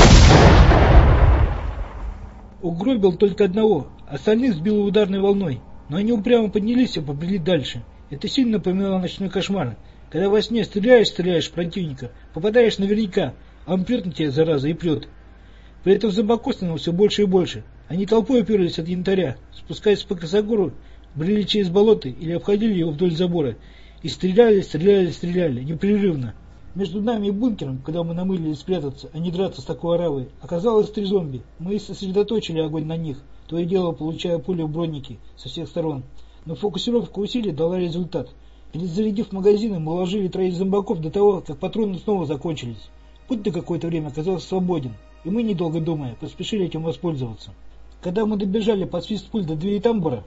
Угробил только одного, остальных сбило ударной волной, но они упрямо поднялись и побрели дальше. Это сильно напоминало ночной кошмар, когда во сне стреляешь в противника, попадаешь наверняка, а он прет на тебя, зараза, и прет. При этом зомбаков становилось все больше и больше. Они толпой уперлись от янтаря, спускаясь по косогору, брели через болото или обходили его вдоль забора и стреляли непрерывно. Между нами и бункером, когда мы намылились спрятаться, а не драться с такой оравой, оказалось 3 зомби. Мы сосредоточили огонь на них, то и дело получая пули в броники со всех сторон. Но фокусировка усилий дала результат. Перезарядив магазины, мы уложили 3 зомбаков до того, как патроны снова закончились. Путь на какое-то время оказался свободен, и мы, недолго думая, поспешили этим воспользоваться. Когда мы добежали под свист пуль до двери тамбура,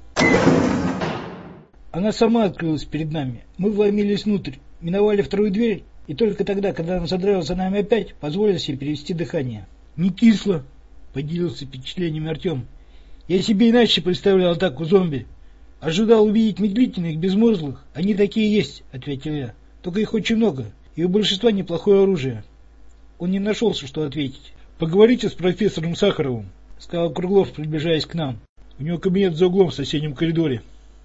она сама открылась перед нами. Мы вломились внутрь, миновали 2 дверь, и только тогда, когда она задралась за нами опять, позволили себе перевести дыхание. «Не кисло», — поделился впечатлениями Артем. «Я себе иначе представлял атаку зомби. Ожидал увидеть медлительных, безмозглых. Они такие есть», — ответил я. «Только их очень много, и у большинства неплохое оружие». Он не нашелся, что ответить. «Поговорите с профессором Сахаровым», — сказал Круглов, приближаясь к нам. «У него кабинет за углом в соседнем коридоре».